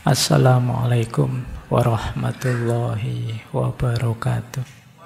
Assalamualaikum warahmatullahi wabarakatuh.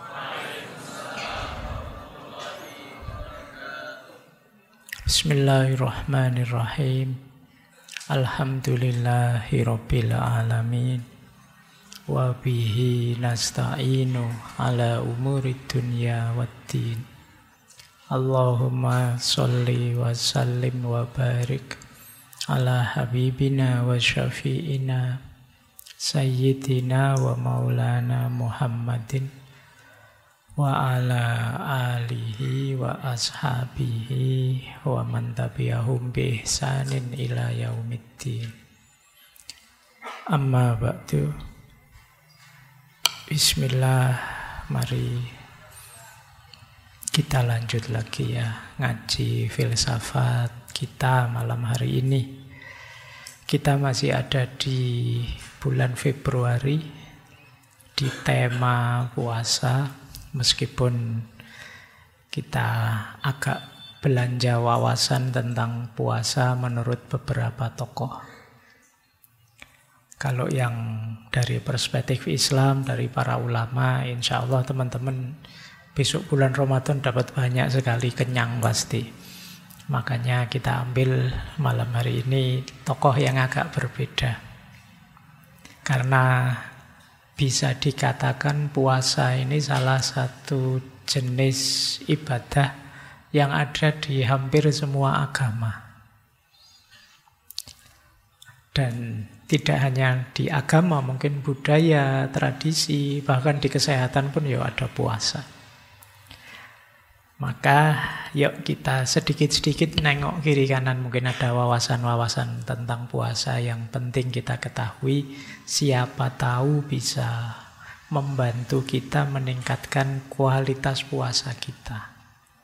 Bismillahirrahmanirrahim. Alhamdulillahi rabbil alamin. Wa bihi nasta'inu ala umurid dunya waddin. Allahumma sholli wa sallim wa barik ala habibina wa syafi'ina sayyidina wa maulana Muhammadin wa ala alihi wa ashabihi wa man tabi'ahum bi ihsanin ila yaumiddin. Amma ba'du. Bismillah, mari kita lanjut lagi ya ngaji filsafat kita malam hari ini. Kita masih ada di bulan Februari di tema puasa, meskipun kita agak belanja wawasan tentang puasa menurut beberapa tokoh. Kalau yang dari perspektif Islam, dari para ulama, insya Allah teman-teman besok bulan Ramadan dapat banyak sekali, kenyang pasti. Makanya kita ambil malam hari ini tokoh yang agak berbeda. Karena bisa dikatakan puasa ini salah satu jenis ibadah yang ada di hampir semua agama. Dan tidak hanya di agama, mungkin budaya, tradisi, bahkan di kesehatan pun ya ada puasa. Maka yuk kita sedikit-sedikit nengok kiri kanan, mungkin ada wawasan-wawasan tentang puasa yang penting kita ketahui. Siapa tahu bisa membantu kita meningkatkan kualitas puasa kita.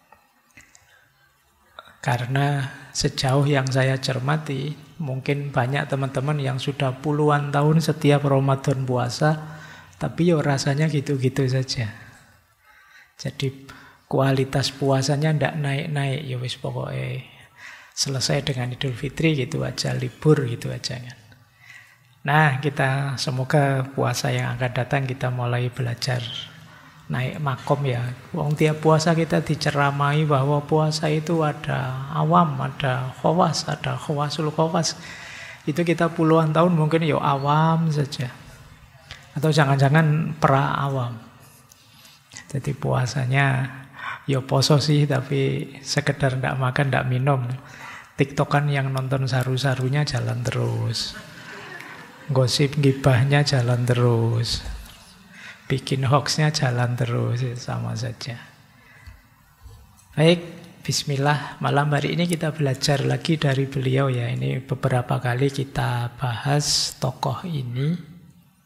Karena sejauh yang saya cermati, mungkin banyak teman-teman yang sudah puluhan tahun setiap Ramadan puasa, tapi yo rasanya gitu-gitu saja. Jadi kualitas puasanya ndak naik-naik, ya wis pokoknya selesai dengan Idul Fitri gitu aja, libur gitu aja kan. Nah, kita semoga puasa yang akan datang kita mulai belajar naik makom ya. Wong tiap puasa kita diceramai bahwa puasa itu ada awam, ada khawas, ada khawasul khawas. Itu kita puluhan tahun mungkin ya awam saja. Atau jangan-jangan pra awam. Jadi puasanya ya poso sih, tapi sekedar ndak makan, ndak minum. TikTokan yang nonton saru-sarunya jalan terus. Gosip gibahnya jalan terus. Bikin hoaxnya jalan terus, sama saja. Baik, bismillah. Malam hari ini kita belajar lagi dari beliau ya. Ini beberapa kali kita bahas tokoh ini.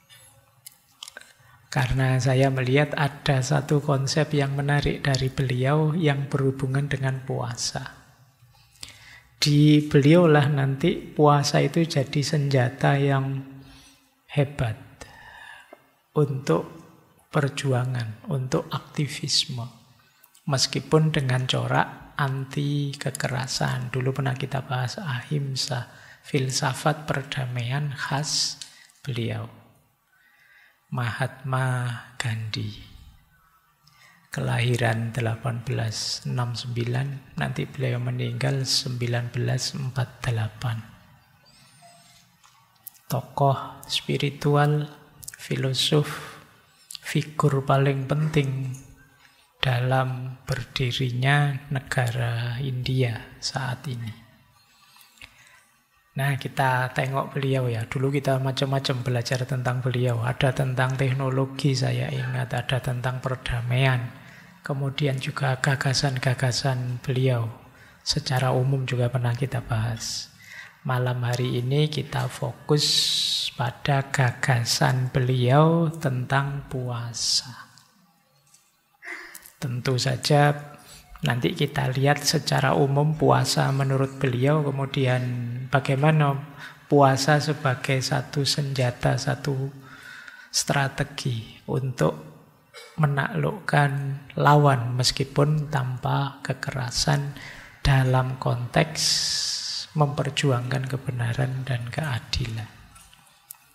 Karena saya melihat ada satu konsep yang menarik dari beliau yang berhubungan dengan puasa. Di beliau lah nanti puasa itu jadi senjata yang hebat untuk perjuangan, untuk aktivisme. Meskipun dengan corak anti kekerasan. Dulu pernah kita bahas ahimsa, filsafat perdamaian khas beliau. Mahatma Gandhi, kelahiran 1869, nanti beliau meninggal 1948. Tokoh spiritual, filosof, figur paling penting dalam berdirinya negara India saat ini. Nah, kita tengok beliau ya. Dulu kita macam-macam belajar tentang beliau. Ada tentang teknologi saya ingat, ada tentang perdamaian. Kemudian juga gagasan-gagasan beliau. Secara umum juga pernah kita bahas. Malam hari ini kita fokus pada gagasan beliau tentang puasa. Tentu saja nanti kita lihat secara umum puasa menurut beliau, kemudian bagaimana puasa sebagai satu senjata, satu strategi untuk menaklukkan lawan meskipun tanpa kekerasan dalam konteks memperjuangkan kebenaran dan keadilan.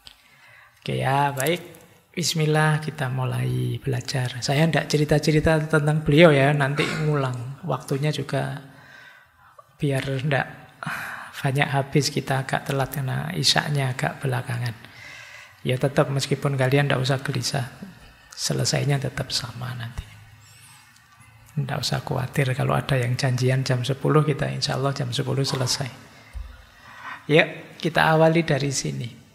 Oke ya, baik. Bismillah, kita mulai belajar. Saya tidak cerita-cerita tentang beliau ya, nanti ngulang. Waktunya juga biar tidak banyak habis, kita agak telat karena isya-nya agak belakangan. Ya tetap meskipun kalian tidak usah gelisah, selesainya tetap sama nanti. Tidak usah khawatir kalau ada yang janjian jam 10, kita insya Allah jam 10 selesai. Ya, kita awali dari sini.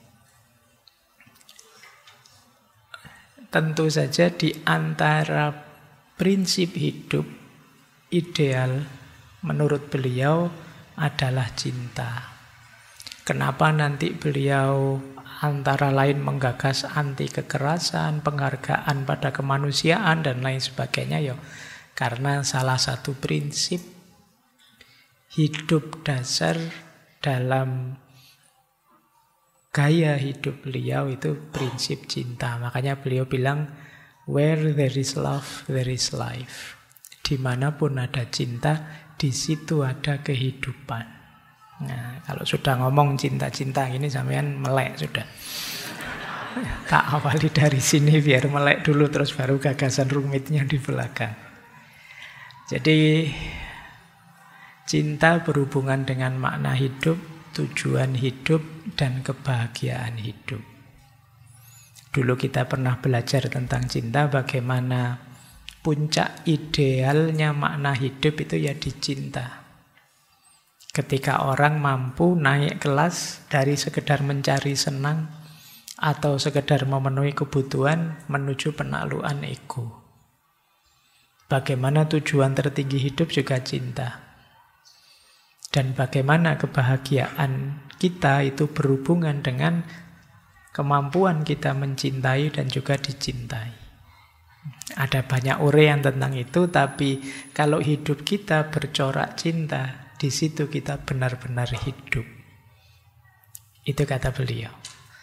Tentu saja di antara prinsip hidup ideal menurut beliau adalah cinta. Kenapa nanti beliau antara lain menggagas anti kekerasan, penghargaan pada kemanusiaan dan lain sebagainya ya? Karena salah satu prinsip hidup dasar dalam gaya hidup beliau itu prinsip cinta. Makanya beliau bilang, where there is love, there is life. Dimanapun ada cinta, di situ ada kehidupan. Nah, kalau sudah ngomong cinta-cinta ini sampean melek sudah. Tak awali dari sini biar melek dulu, terus baru gagasan rumitnya di belakang. Jadi cinta berhubungan dengan makna hidup, tujuan hidup, dan kebahagiaan hidup. Dulu kita pernah belajar tentang cinta, bagaimana puncak idealnya makna hidup itu ya dicinta. Ketika orang mampu naik kelas dari sekedar mencari senang atau sekedar memenuhi kebutuhan menuju penaklukan ego. Bagaimana tujuan tertinggi hidup juga cinta. Dan bagaimana kebahagiaan kita itu berhubungan dengan kemampuan kita mencintai dan juga dicintai. Ada banyak uraian tentang itu, tapi kalau hidup kita bercorak cinta, di situ kita benar-benar hidup. Itu kata beliau.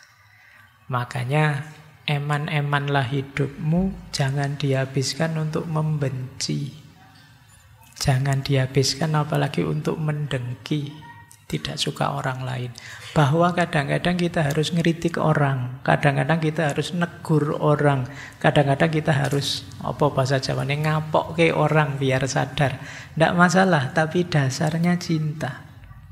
Makanya eman-emanlah hidupmu, jangan dihabiskan untuk membenci. Jangan dihabiskan apalagi untuk mendengki, tidak suka orang lain. Bahwa kadang-kadang kita harus ngeritik orang, kadang-kadang kita harus negur orang, kadang-kadang kita harus, apa bahasa Jawanya, ngapok ke orang biar sadar. Tidak masalah, tapi dasarnya cinta.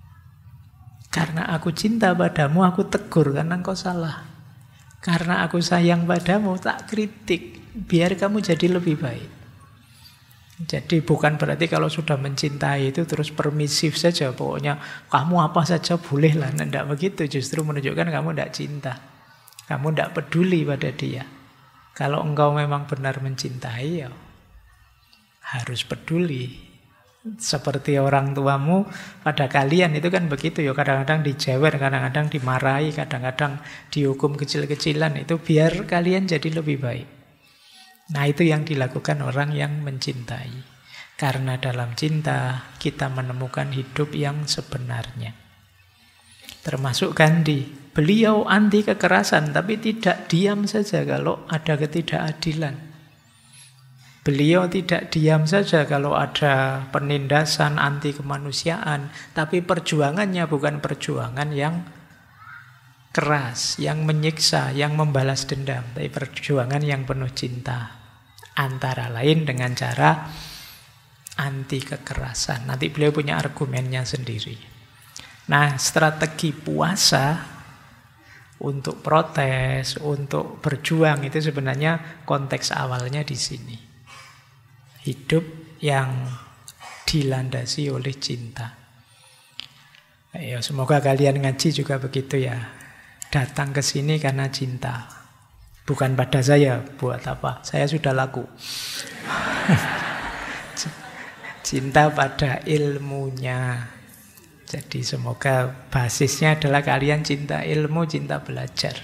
Karena aku cinta padamu, aku tegur karena engkau salah. Karena aku sayang padamu, tak kritik, biar kamu jadi lebih baik. Jadi bukan berarti kalau sudah mencintai itu terus permisif saja. Pokoknya kamu apa saja boleh lah. Tidak begitu, justru menunjukkan kamu tidak cinta. Kamu tidak peduli pada dia. Kalau engkau memang benar mencintai, ya harus peduli. Seperti orang tuamu pada kalian itu kan begitu ya. Kadang-kadang dijewer, kadang-kadang dimarahi, kadang-kadang dihukum kecil-kecilan. Itu biar kalian jadi lebih baik. Nah, itu yang dilakukan orang yang mencintai. Karena dalam cinta kita menemukan hidup yang sebenarnya. Termasuk Gandhi. Beliau anti kekerasan, tapi tidak diam saja kalau ada ketidakadilan. Beliau tidak diam saja kalau ada penindasan, anti kemanusiaan. Tapi perjuangannya bukan perjuangan yang keras, yang menyiksa, yang membalas dendam. Tapi perjuangan yang penuh cinta. Antara lain dengan cara anti kekerasan. Nanti beliau punya argumennya sendiri. Nah, strategi puasa untuk protes, untuk berjuang itu sebenarnya konteks awalnya di sini. Hidup yang dilandasi oleh cinta. Ya, semoga kalian ngaji juga begitu ya. Datang ke sini karena cinta. Bukan pada saya, buat apa? Saya sudah laku. Cinta pada ilmunya. Jadi semoga basisnya adalah kalian cinta ilmu, cinta belajar.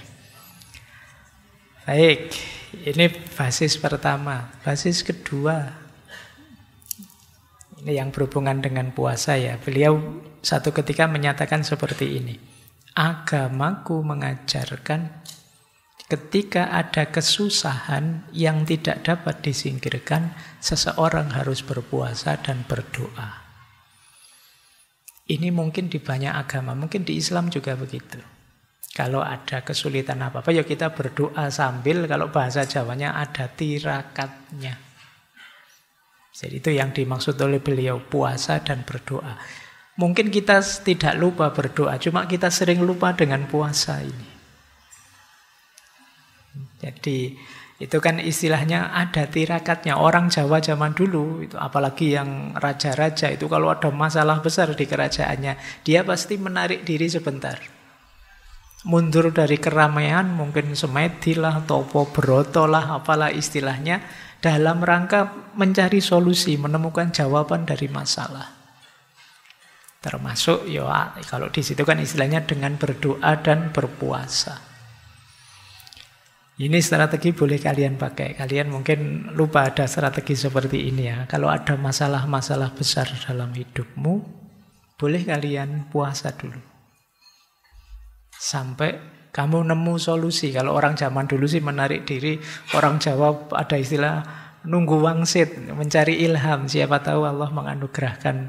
Baik, ini basis pertama. Basis kedua, ini yang berhubungan dengan puasa ya. Beliau satu ketika menyatakan seperti ini. Agamaku mengajarkan ketika ada kesusahan yang tidak dapat disingkirkan, seseorang harus berpuasa dan berdoa. Ini mungkin di banyak agama, mungkin di Islam juga begitu. Kalau ada kesulitan apa-apa, ya kita berdoa sambil, kalau bahasa Jawanya ada tirakatnya. Jadi itu yang dimaksud oleh beliau, puasa dan berdoa. Mungkin kita tidak lupa berdoa, cuma kita sering lupa dengan puasa ini. Jadi itu kan istilahnya ada tirakatnya. Orang Jawa zaman dulu, itu apalagi yang raja-raja itu kalau ada masalah besar di kerajaannya, dia pasti menarik diri sebentar. Mundur dari keramaian, mungkin semedi lah, topo broto lah, apalah istilahnya, dalam rangka mencari solusi, menemukan jawaban dari masalah. Termasuk ya kalau di situ kan istilahnya dengan berdoa dan berpuasa. Ini strategi boleh kalian pakai. Kalian mungkin lupa ada strategi seperti ini ya. Kalau ada masalah-masalah besar dalam hidupmu, boleh kalian puasa dulu. Sampai kamu nemu solusi. Kalau orang zaman dulu sih menarik diri. Orang Jawa ada istilah nunggu wangsit, mencari ilham. Siapa tahu Allah menganugerahkan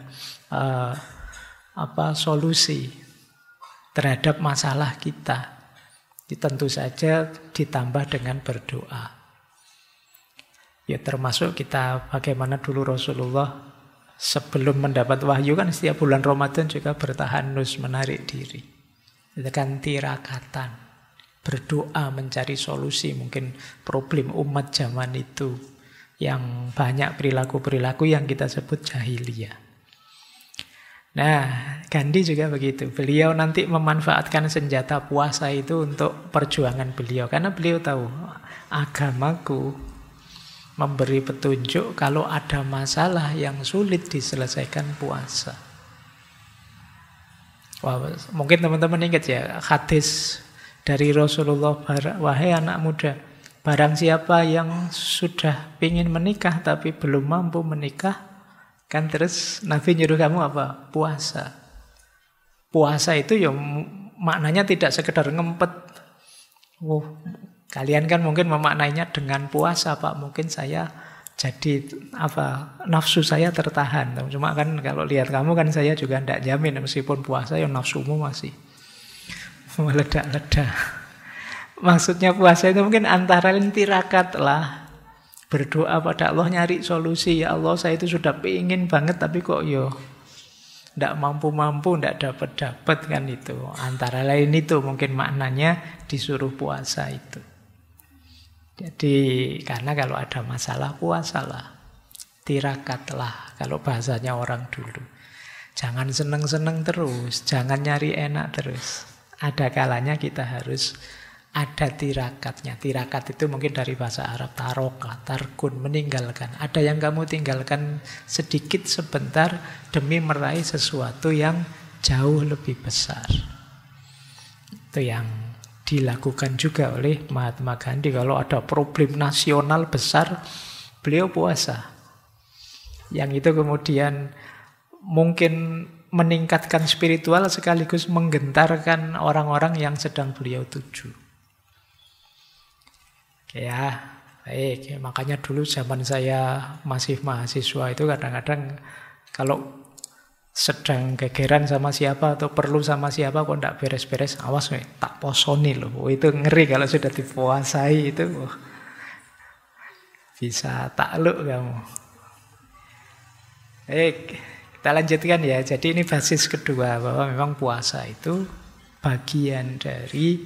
solusi terhadap masalah kita. Tentu saja ditambah dengan berdoa. Ya termasuk kita bagaimana dulu Rasulullah sebelum mendapat wahyu kan setiap bulan Ramadan juga bertahanus menarik diri. Itu kan tirakatan. Berdoa mencari solusi mungkin problem umat zaman itu yang banyak perilaku-perilaku yang kita sebut jahiliyah. Nah, Gandhi juga begitu. Beliau nanti memanfaatkan senjata puasa itu untuk perjuangan beliau. Karena beliau tahu, agamaku memberi petunjuk kalau ada masalah yang sulit diselesaikan puasa. Wah, mungkin teman-teman ingat ya, hadis dari Rasulullah, wahai anak muda, barang siapa yang sudah ingin menikah tapi belum mampu menikah, kan terus Nabi nyuruh kamu apa? Puasa. Puasa itu ya maknanya tidak sekedar ngempet. Kalian kan mungkin memaknainya dengan puasa, Pak. Mungkin saya jadi nafsu saya tertahan. Cuma kan kalau lihat kamu kan saya juga tidak jamin meskipun puasa ya nafsumu masih meledak-ledak. Maksudnya puasa itu mungkin antara tirakat lah. Berdoa pada Allah nyari solusi. Ya Allah saya itu sudah pengen banget tapi kok tidak mampu-mampu, tidak dapat-dapat kan itu. Antara lain itu mungkin maknanya disuruh puasa itu. Jadi karena kalau ada masalah puasalah. Tirakatlah kalau bahasanya orang dulu. Jangan seneng-seneng terus, jangan nyari enak terus. Ada kalanya kita harus ada tirakatnya. Tirakat itu mungkin dari bahasa Arab taroka, tarkun, meninggalkan. Ada yang kamu tinggalkan sedikit sebentar demi meraih sesuatu yang jauh lebih besar. Itu yang dilakukan juga oleh Mahatma Gandhi. Kalau ada problem nasional besar, beliau puasa. Yang itu kemudian mungkin meningkatkan spiritual sekaligus menggentarkan orang-orang yang sedang beliau tuju. Ya, baik. Makanya dulu zaman saya masih mahasiswa itu kadang-kadang kalau sedang gegeran sama siapa atau perlu sama siapa kok tidak beres-beres, awas tak posoni loh. Itu ngeri kalau sudah dipuasai itu. Bisa takluk kamu. Baik, kita lanjutkan ya. Jadi ini basis kedua bahwa memang puasa itu bagian dari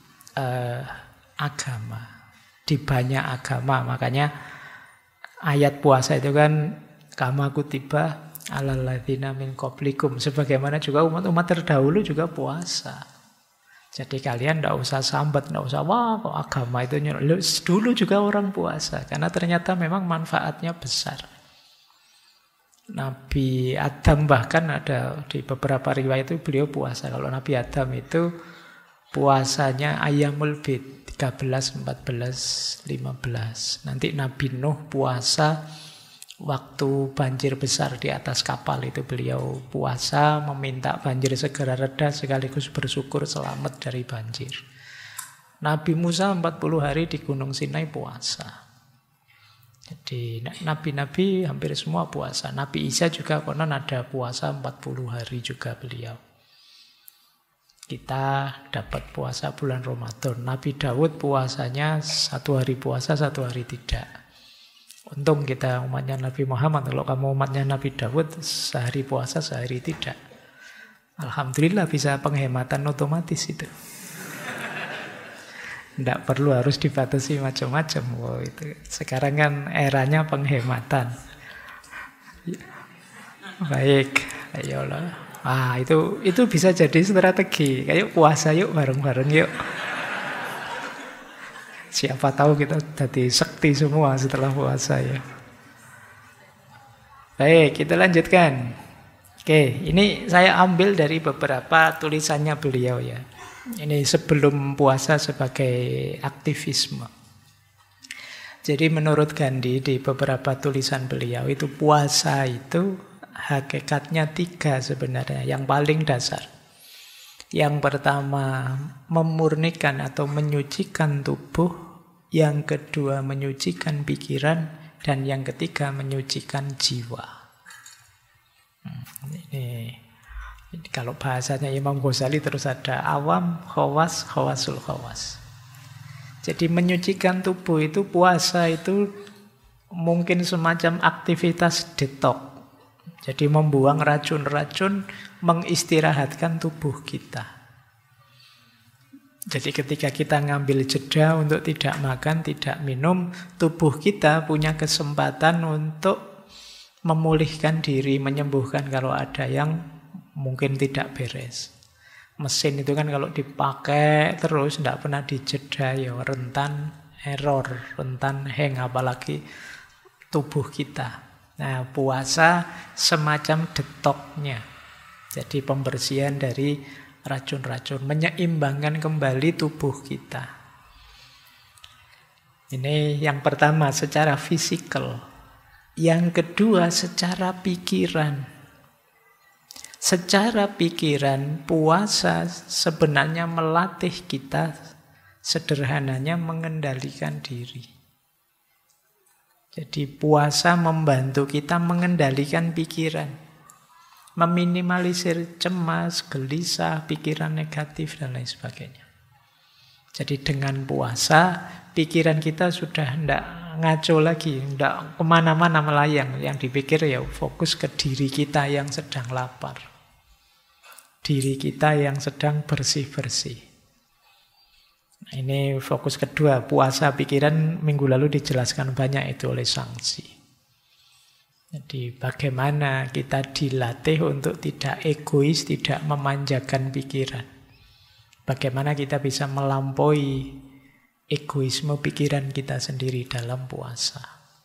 agama. Di banyak agama, makanya ayat puasa itu kan kama kutiba alal ladzina min qablikum, sebagaimana juga umat-umat terdahulu juga puasa. Jadi kalian tidak usah sambat, tidak usah wah kok agama itu dulu juga orang puasa, karena ternyata memang manfaatnya besar. Nabi Adam bahkan ada di beberapa riwayat itu beliau puasa. Kalau Nabi Adam itu puasanya Ayyamul Bid 13, 14, 15. Nanti Nabi Nuh puasa waktu banjir besar di atas kapal itu beliau puasa meminta banjir segera reda sekaligus bersyukur selamat dari banjir. Nabi Musa 40 hari di Gunung Sinai puasa. Jadi nabi-nabi hampir semua puasa. Nabi Isa juga konon ada puasa 40 hari juga beliau. kita dapat puasa bulan Ramadan. Nabi Daud puasanya 1 hari puasa, 1 hari tidak. Untung kita umatnya Nabi Muhammad. Kalau kamu umatnya Nabi Daud, sehari puasa, sehari tidak. Alhamdulillah bisa penghematan otomatis itu. Tidak perlu harus dibatasi macam-macam. Wow, itu. Sekarang kan eranya penghematan. Baik, ayolah. Itu bisa jadi strategi. Kayak puasa yuk bareng-bareng yuk. Siapa tahu kita jadi sekti semua setelah puasa ya. Baik, kita lanjutkan. Oke, ini saya ambil dari beberapa tulisannya beliau ya. Ini sebelum puasa sebagai aktivisme. Jadi menurut Gandhi di beberapa tulisan beliau itu puasa itu hakikatnya 3 sebenarnya, yang paling dasar. Yang pertama, memurnikan atau menyucikan tubuh. Yang kedua, menyucikan pikiran. Dan yang ketiga, menyucikan jiwa. Ini kalau bahasanya Imam Ghazali terus ada awam, khawas, khawasul khawas. Jadi menyucikan tubuh itu, puasa itu mungkin semacam aktivitas detox. Jadi membuang racun-racun, mengistirahatkan tubuh kita. Jadi ketika kita ngambil jeda untuk tidak makan, tidak minum, tubuh kita punya kesempatan untuk memulihkan diri, menyembuhkan kalau ada yang mungkin tidak beres. Mesin itu kan kalau dipakai terus, tidak pernah dijeda, ya rentan error, rentan hang, apalagi tubuh kita. Nah, puasa semacam detoknya. Jadi pembersihan dari racun-racun, menyeimbangkan kembali tubuh kita. Ini yang pertama secara fisikal. Yang kedua secara pikiran. Secara pikiran, puasa sebenarnya melatih kita sederhananya mengendalikan diri. Jadi puasa membantu kita mengendalikan pikiran. Meminimalisir cemas, gelisah, pikiran negatif, dan lain sebagainya. Jadi dengan puasa, pikiran kita sudah tidak ngaco lagi, tidak kemana-mana melayang. Yang dipikir ya fokus ke diri kita yang sedang lapar. Diri kita yang sedang bersih-bersih. Nah, ini fokus kedua, puasa pikiran minggu lalu dijelaskan banyak itu oleh Sangsi. Jadi bagaimana kita dilatih untuk tidak egois, tidak memanjakan pikiran. Bagaimana kita bisa melampaui egoisme pikiran kita sendiri dalam puasa.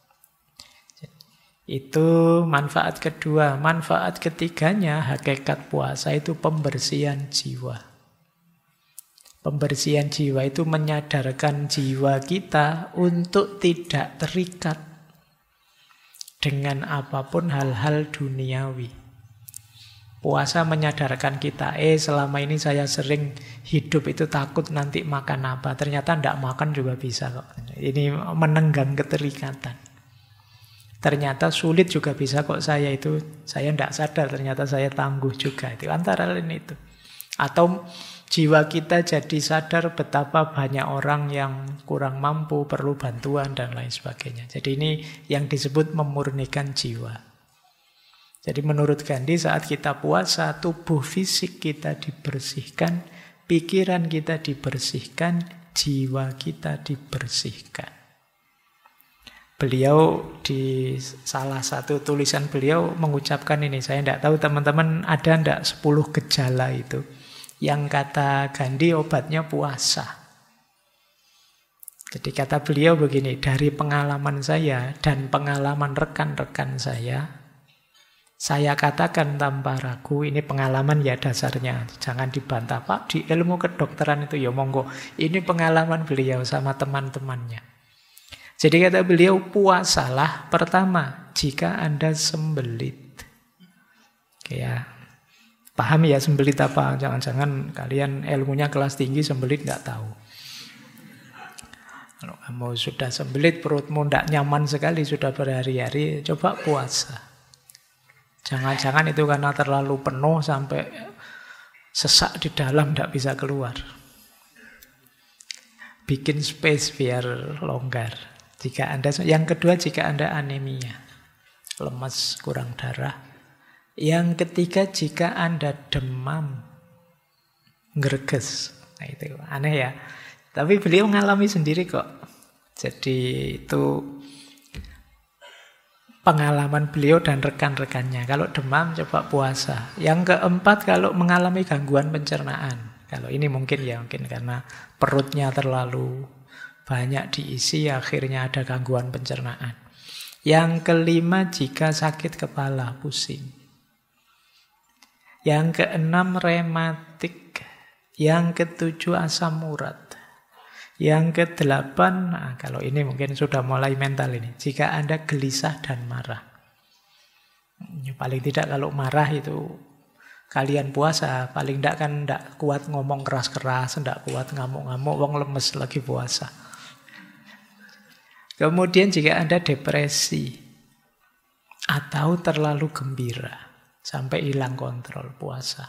Itu manfaat kedua. Manfaat ketiganya, hakikat puasa itu pembersihan jiwa. Pembersihan jiwa itu menyadarkan jiwa kita untuk tidak terikat dengan apapun hal-hal duniawi. Puasa menyadarkan kita, selama ini saya sering hidup itu takut nanti makan apa. Ternyata tidak makan juga bisa kok. Ini menenggang keterikatan. Ternyata sulit juga bisa kok saya tidak sadar, ternyata saya tangguh juga. Itu antara lain itu. Atau jiwa kita jadi sadar betapa banyak orang yang kurang mampu, perlu bantuan, dan lain sebagainya. Jadi ini yang disebut memurnikan jiwa. Jadi menurut Gandhi saat kita puasa, tubuh fisik kita dibersihkan, pikiran kita dibersihkan, jiwa kita dibersihkan. Beliau di salah satu tulisan beliau mengucapkan ini, saya tidak tahu teman-teman ada tidak 10 gejala itu. Yang kata Gandhi obatnya puasa. Jadi kata beliau begini, dari pengalaman saya dan pengalaman rekan-rekan saya katakan tanpa ragu, ini pengalaman ya dasarnya, jangan dibantah Pak, di ilmu kedokteran itu ya monggo. Ini pengalaman beliau sama teman-temannya. Jadi kata beliau, puasalah pertama jika Anda sembelit. Ya, paham ya sembelit apa? Jangan-jangan kalian ilmunya kelas tinggi, sembelit nggak tahu. Kalau kamu sudah sembelit, perutmu tidak nyaman sekali, sudah berhari-hari, coba puasa. Jangan-jangan itu karena terlalu penuh sampai Sesak di dalam, tidak bisa keluar. Bikin space biar longgar. Yang kedua, jika Anda anemia, lemas, kurang darah. Yang ketiga, jika Anda demam, ngerges. Nah, itu aneh ya. Tapi beliau mengalami sendiri kok. Jadi itu pengalaman beliau dan rekan-rekannya. Kalau demam, coba puasa. Yang keempat, kalau mengalami gangguan pencernaan. Kalau ini mungkin karena perutnya terlalu banyak diisi, akhirnya ada gangguan pencernaan. Yang kelima, jika sakit kepala, pusing. Yang keenam, rematik. Yang ketujuh, asam urat. Yang kedelapan, kalau ini mungkin sudah mulai mental ini. Jika Anda gelisah dan marah. Paling tidak kalau marah itu kalian puasa. Paling tidak kan tidak kuat ngomong keras-keras, tidak kuat ngamuk-ngamuk, wong lemes lagi puasa. Kemudian jika Anda depresi atau terlalu gembira sampai hilang kontrol puasa.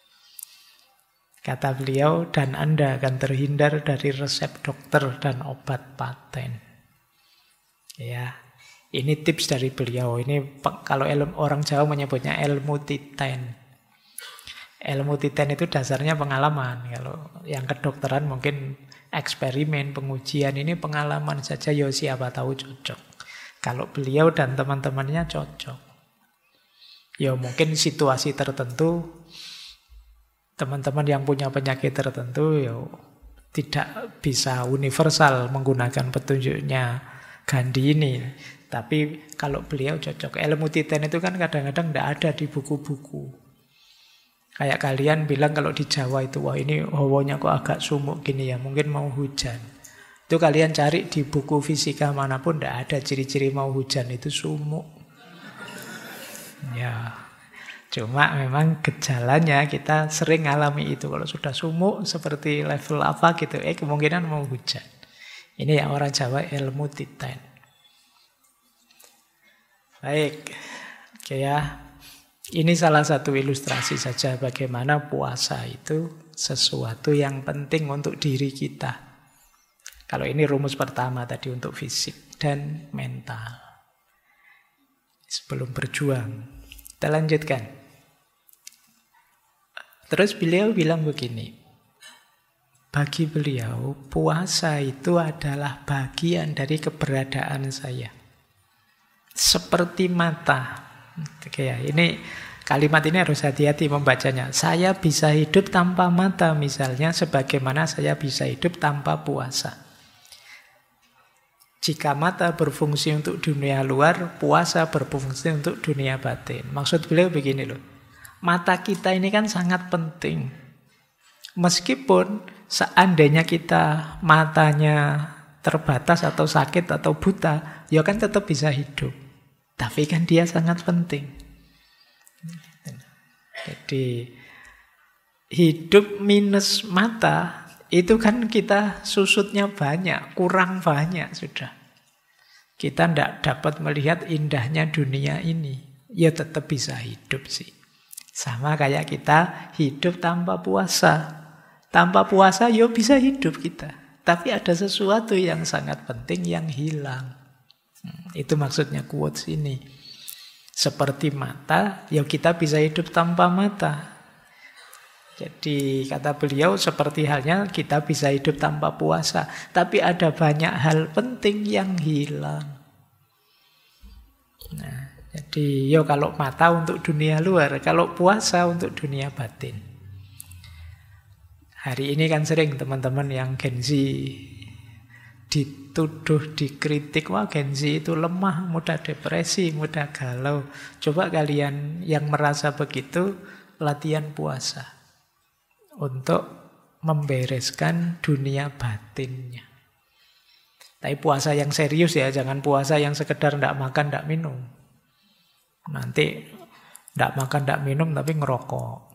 Kata beliau, dan Anda akan terhindar dari resep dokter dan obat paten. Ya, ini tips dari beliau. Ini kalau orang Jawa menyebutnya ilmu titen. Ilmu titen itu dasarnya pengalaman. Kalau yang kedokteran mungkin eksperimen, pengujian, ini pengalaman saja. Ya siapa tahu cocok. Kalau beliau dan teman-temannya cocok. Ya mungkin situasi tertentu, teman-teman yang punya penyakit tertentu ya tidak bisa universal menggunakan petunjuknya Gandhi ini. Tapi kalau beliau cocok. Ilmu titen itu kan kadang-kadang tidak ada di buku-buku. Kayak kalian bilang kalau di Jawa itu, wah ini hawanya kok agak sumuk gini ya, mungkin mau hujan. Itu kalian cari di buku fisika manapun tidak ada ciri-ciri mau hujan itu sumuk. Ya, cuma memang gejalanya kita sering alami itu. Kalau sudah sumuk seperti level apa gitu, kemungkinan mau hujan. Ini yang orang Jawa ilmu titen. Baik, oke ya. Ini salah satu ilustrasi saja bagaimana puasa itu sesuatu yang penting untuk diri kita. Kalau ini rumus pertama tadi untuk fisik dan mental. Sebelum berjuang. Kita lanjutkan. Terus beliau bilang begini. Bagi beliau, puasa itu adalah bagian dari keberadaan saya. Seperti mata. Oke ya, ini kalimat ini harus hati-hati membacanya. Saya bisa hidup tanpa mata misalnya, sebagaimana saya bisa hidup tanpa puasa. Jika mata berfungsi untuk dunia luar, puasa berfungsi untuk dunia batin. Maksud beliau begini loh. Mata kita ini kan sangat penting. Meskipun seandainya kita matanya terbatas atau sakit atau buta, ya kan tetap bisa hidup. Tapi kan dia sangat penting. Jadi hidup minus mata itu kan kita susutnya banyak, kurang banyak sudah. Kita tidak dapat melihat indahnya dunia ini. Ya tetap bisa hidup sih. Sama kayak kita hidup tanpa puasa. Tanpa puasa ya bisa hidup kita. Tapi ada sesuatu yang sangat penting yang hilang. Itu maksudnya quotes ini. Seperti mata, ya kita bisa hidup tanpa mata. Jadi kata beliau seperti halnya kita bisa hidup tanpa puasa. Tapi ada banyak hal penting yang hilang. Nah, jadi yo kalau mata untuk dunia luar, kalau puasa untuk dunia batin. Hari ini kan sering teman-teman yang Gen Z dituduh, dikritik, wah Gen Z itu lemah, mudah depresi, mudah galau. Coba kalian yang merasa begitu, latihan puasa untuk membereskan dunia batinnya. Tapi puasa yang serius ya, jangan puasa yang sekedar tidak makan, tidak minum. Nanti tidak makan, tidak minum tapi ngerokok.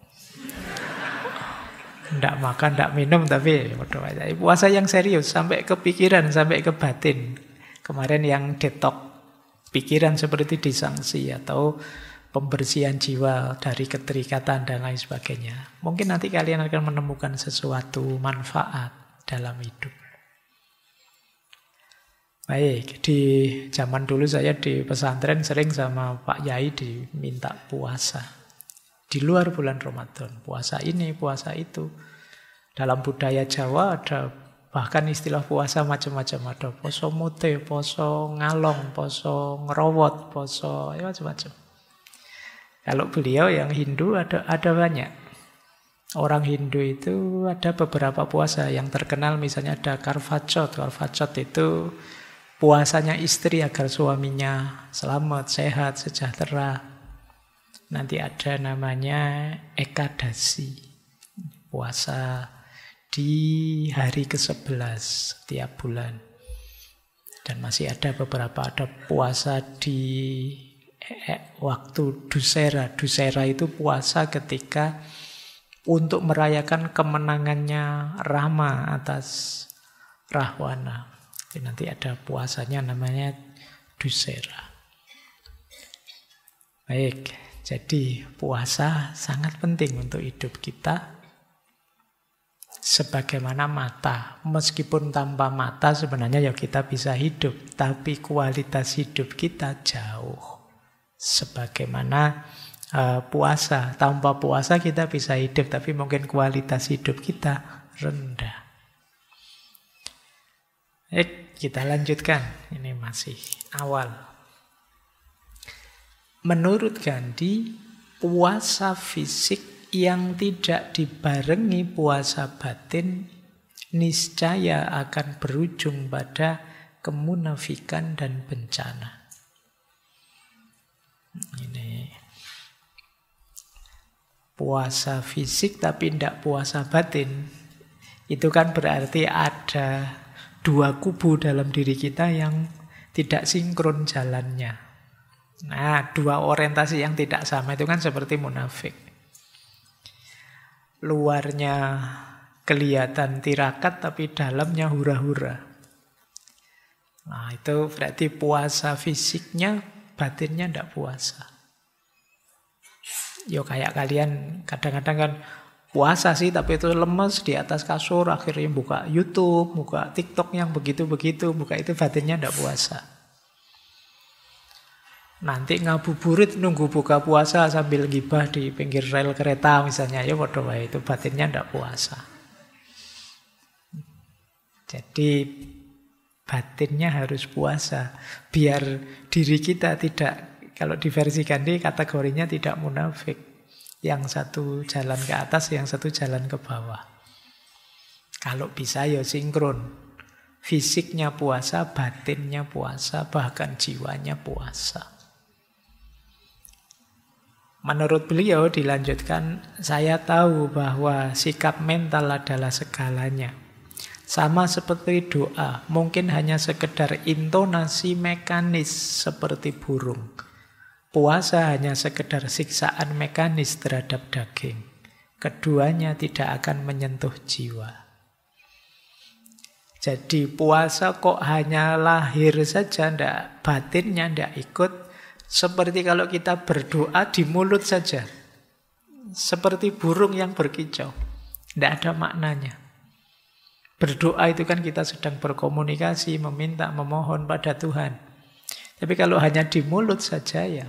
Tidak makan, tidak minum, tapi puasa yang serius, sampai ke pikiran, sampai ke batin. Kemarin yang detok pikiran seperti disangsi, atau pembersihan jiwa dari keterikatan dan lain sebagainya. Mungkin nanti kalian akan menemukan sesuatu manfaat dalam hidup. Baik, di zaman dulu saya di pesantren sering sama Pak Yai diminta puasa. Di luar bulan Ramadan, puasa ini, puasa itu. Dalam budaya Jawa ada bahkan istilah puasa macam-macam. Ada poso mute, poso ngalong, poso ngerowot, poso macam-macam. Kalau beliau yang Hindu ada banyak. Orang Hindu itu ada beberapa puasa yang terkenal, misalnya ada Karvachot. Karvachot itu puasanya istri agar suaminya selamat, sehat, sejahtera. Nanti ada namanya Ekadasi. Puasa di hari ke-11 setiap bulan. Dan masih ada beberapa, ada puasa di waktu Dussehra. Dussehra itu puasa ketika untuk merayakan kemenangannya Rama atas Rahwana. Jadi nanti ada puasanya namanya Dussehra. Baik, jadi puasa sangat penting untuk hidup kita. Sebagaimana mata, meskipun tanpa mata sebenarnya ya kita bisa hidup, tapi kualitas hidup kita jauh. Sebagaimana puasa, tanpa puasa kita bisa hidup, tapi mungkin kualitas hidup kita rendah. Kita lanjutkan, ini masih awal. Menurut Gandhi, puasa fisik yang tidak dibarengi puasa batin niscaya akan berujung pada kemunafikan dan bencana. Ini puasa fisik tapi tidak puasa batin. Itu kan berarti ada dua kubu dalam diri kita yang tidak sinkron jalannya. Nah, dua orientasi yang tidak sama itu kan seperti munafik. Luarnya kelihatan tirakat tapi dalamnya hura-hura. Nah, itu berarti puasa fisiknya, batinnya tidak puasa. Yo kayak kalian kadang-kadang kan puasa sih tapi itu lemes di atas kasur, akhirnya buka YouTube, buka TikTok yang begitu-begitu, buka itu, batinnya tidak puasa. Nanti ngabuburit nunggu buka puasa sambil gibah di pinggir rel kereta misalnya, ya bodoh itu batinnya tidak puasa. Jadi batinnya harus puasa biar diri kita tidak, kalau di versi Gandhi kategorinya tidak munafik. Yang satu jalan ke atas, yang satu jalan ke bawah. Kalau bisa ya sinkron. Fisiknya puasa, batinnya puasa, bahkan jiwanya puasa. Menurut beliau dilanjutkan, saya tahu bahwa sikap mental adalah segalanya. Sama seperti doa, mungkin hanya sekedar intonasi mekanis seperti burung. Puasa hanya sekedar siksaan mekanis terhadap daging. Keduanya tidak akan menyentuh jiwa. Jadi puasa kok hanya lahir saja, ndak batinnya ndak ikut. Seperti kalau kita berdoa di mulut saja. Seperti burung yang berkicau. Ndak ada maknanya. Berdoa itu kan kita sedang berkomunikasi, meminta, memohon pada Tuhan. Tapi kalau hanya di mulut saja ya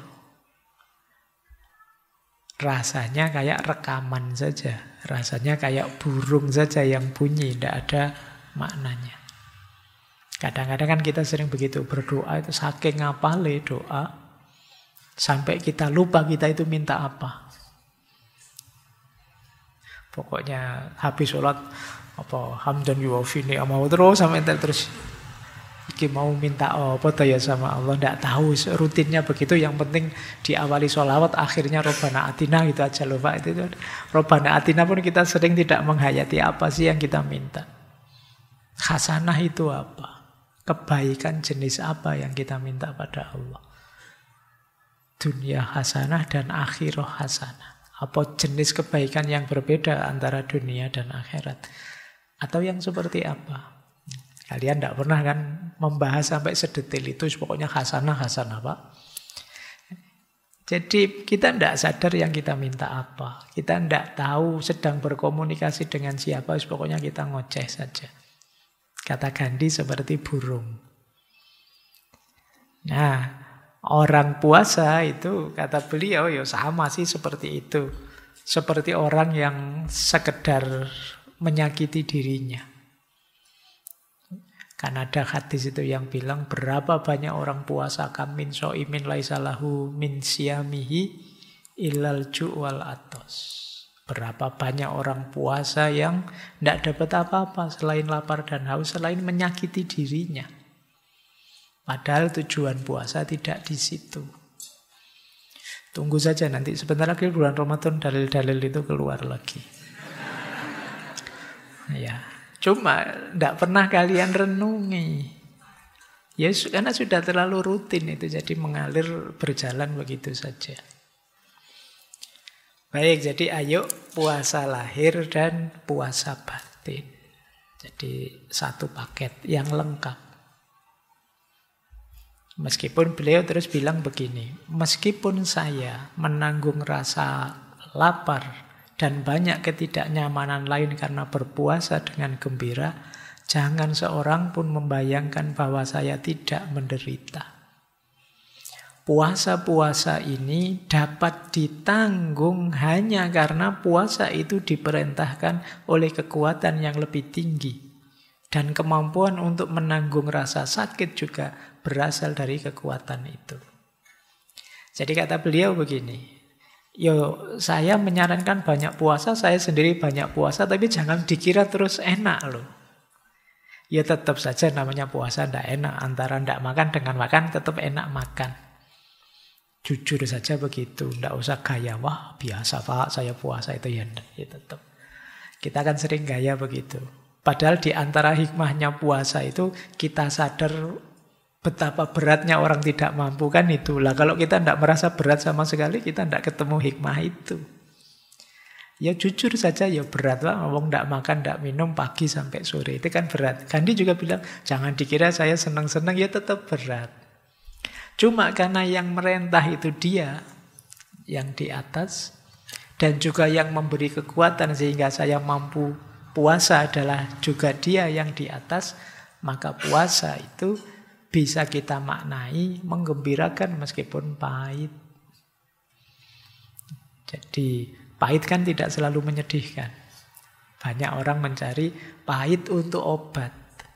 rasanya kayak rekaman saja. Rasanya kayak burung saja yang bunyi, tidak ada maknanya. Kadang-kadang kan kita sering begitu, berdoa itu saking ngapale doa, sampai kita lupa kita itu minta apa. Pokoknya habis sholat, hamdan yuwafi ni'amahu terus sampai terus iki mau minta apa tuh ya sama Allah, tidak tahu, rutinnya begitu. Yang penting diawali sholawat, akhirnya Robbana Atina gitu aja loh Pak. Itu Robbana Atina pun kita sering tidak menghayati apa sih yang kita minta. Hasanah itu apa? Kebaikan jenis apa yang kita minta pada Allah? Dunia hasanah dan akhirah hasanah. Apa jenis kebaikan yang berbeda antara dunia dan akhirat? Atau yang seperti apa? Kalian tidak pernah kan membahas sampai sedetail itu, pokoknya hasanah Pak. Jadi kita tidak sadar yang kita minta apa. Kita tidak tahu sedang berkomunikasi dengan siapa. Pokoknya kita ngoceh saja. Kata Gandhi seperti burung. Nah, orang puasa itu kata beliau ya sama sih seperti itu. Seperti orang yang sekedar menyakiti dirinya. Kan ada hadis itu yang bilang berapa banyak orang puasa kam min so'imin laisalahu min siyamihi illal ju'wal atos. Berapa banyak orang puasa yang tidak dapat apa-apa selain lapar dan haus, selain menyakiti dirinya. Padahal tujuan puasa tidak di situ. Tunggu saja nanti sebentar lagi bulan Ramadan dalil-dalil itu keluar lagi. Ya. Cuma tidak pernah kalian renungi. Ya karena sudah terlalu rutin itu. Jadi mengalir berjalan begitu saja. Baik, jadi ayo puasa lahir dan puasa batin. Jadi satu paket yang lengkap. Meskipun beliau terus bilang begini. Meskipun saya menanggung rasa lapar dan banyak ketidaknyamanan lain karena berpuasa dengan gembira, jangan seorang pun membayangkan bahwa saya tidak menderita. Puasa-puasa ini dapat ditanggung hanya karena puasa itu diperintahkan oleh kekuatan yang lebih tinggi. Dan kemampuan untuk menanggung rasa sakit juga berasal dari kekuatan itu. Jadi kata beliau begini, saya menyarankan banyak puasa, saya sendiri banyak puasa, tapi jangan dikira terus enak loh. Ya tetap saja namanya puasa tidak enak. Antara tidak makan dengan makan tetap enak makan. Jujur saja begitu, tidak usah gaya, wah biasa Pak saya puasa itu ya tetap. Kita kan sering gaya begitu. Padahal di antara hikmahnya puasa itu kita sadar betapa beratnya orang tidak mampu kan itulah. Kalau kita tidak merasa berat sama sekali, kita tidak ketemu hikmah itu. Ya jujur saja ya berat lah. Ngomong tidak makan, tidak minum pagi sampai sore. Itu kan berat. Gandhi juga bilang, jangan dikira saya senang-senang, ya tetap berat. Cuma karena yang merentah itu dia, yang di atas, dan juga yang memberi kekuatan sehingga saya mampu puasa adalah juga dia yang di atas, maka puasa itu bisa kita maknai menggembirakan meskipun pahit. Jadi pahit kan tidak selalu menyedihkan. Banyak orang mencari pahit untuk obat.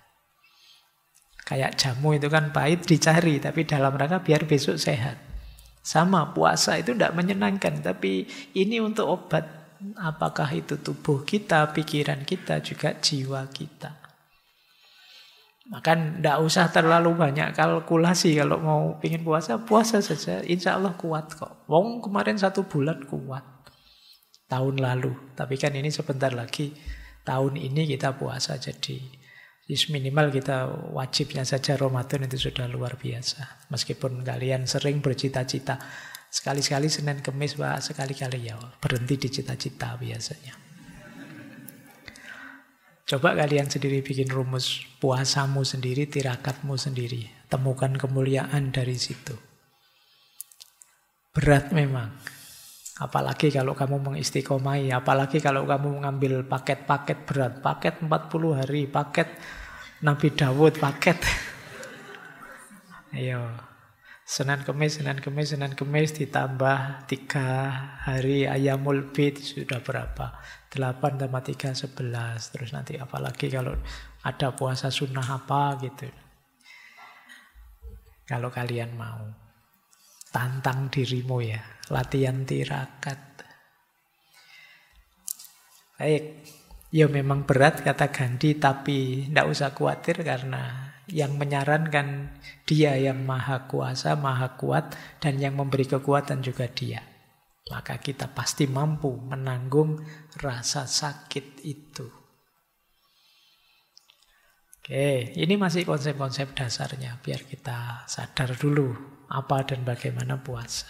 Kayak jamu itu kan pahit dicari, tapi dalam rangka biar besok sehat. Sama puasa itu tidak menyenangkan, tapi ini untuk obat. Apakah itu tubuh kita, pikiran kita, juga jiwa kita. Maka tidak usah terlalu banyak kalkulasi. Kalau mau pingin puasa, puasa saja. Insya Allah kuat kok. Wong kemarin 1 bulan kuat. Tahun lalu. Tapi kan ini sebentar lagi. Tahun ini kita puasa. Jadi minimal kita wajibnya saja Ramadan itu sudah luar biasa. Meskipun kalian sering bercita-cita. Sekali-sekali Senin Kemis, Pak. Sekali-kali ya berhenti di cita-cita biasanya. Coba kalian sendiri bikin rumus puasamu sendiri, tirakatmu sendiri. Temukan kemuliaan dari situ. Berat memang. Apalagi kalau kamu mengistiqomai, apalagi kalau kamu mengambil paket-paket berat. Paket 40 hari, paket Nabi Dawud, paket. Ayo. Senin Kemis ditambah 3 hari Ayamul Bid sudah berapa? 8 tambah 3, 11. Terus nanti apalagi kalau ada puasa sunnah apa gitu. Kalau kalian mau. Tantang dirimu ya. Latihan tirakat. Baik. Ya memang berat kata Gandhi, tapi tidak usah khawatir karena yang menyarankan dia yang maha kuasa, maha kuat, dan yang memberi kekuatan juga dia. Maka kita pasti mampu menanggung rasa sakit itu. Oke, ini masih konsep-konsep dasarnya, biar kita sadar dulu apa dan bagaimana puasa.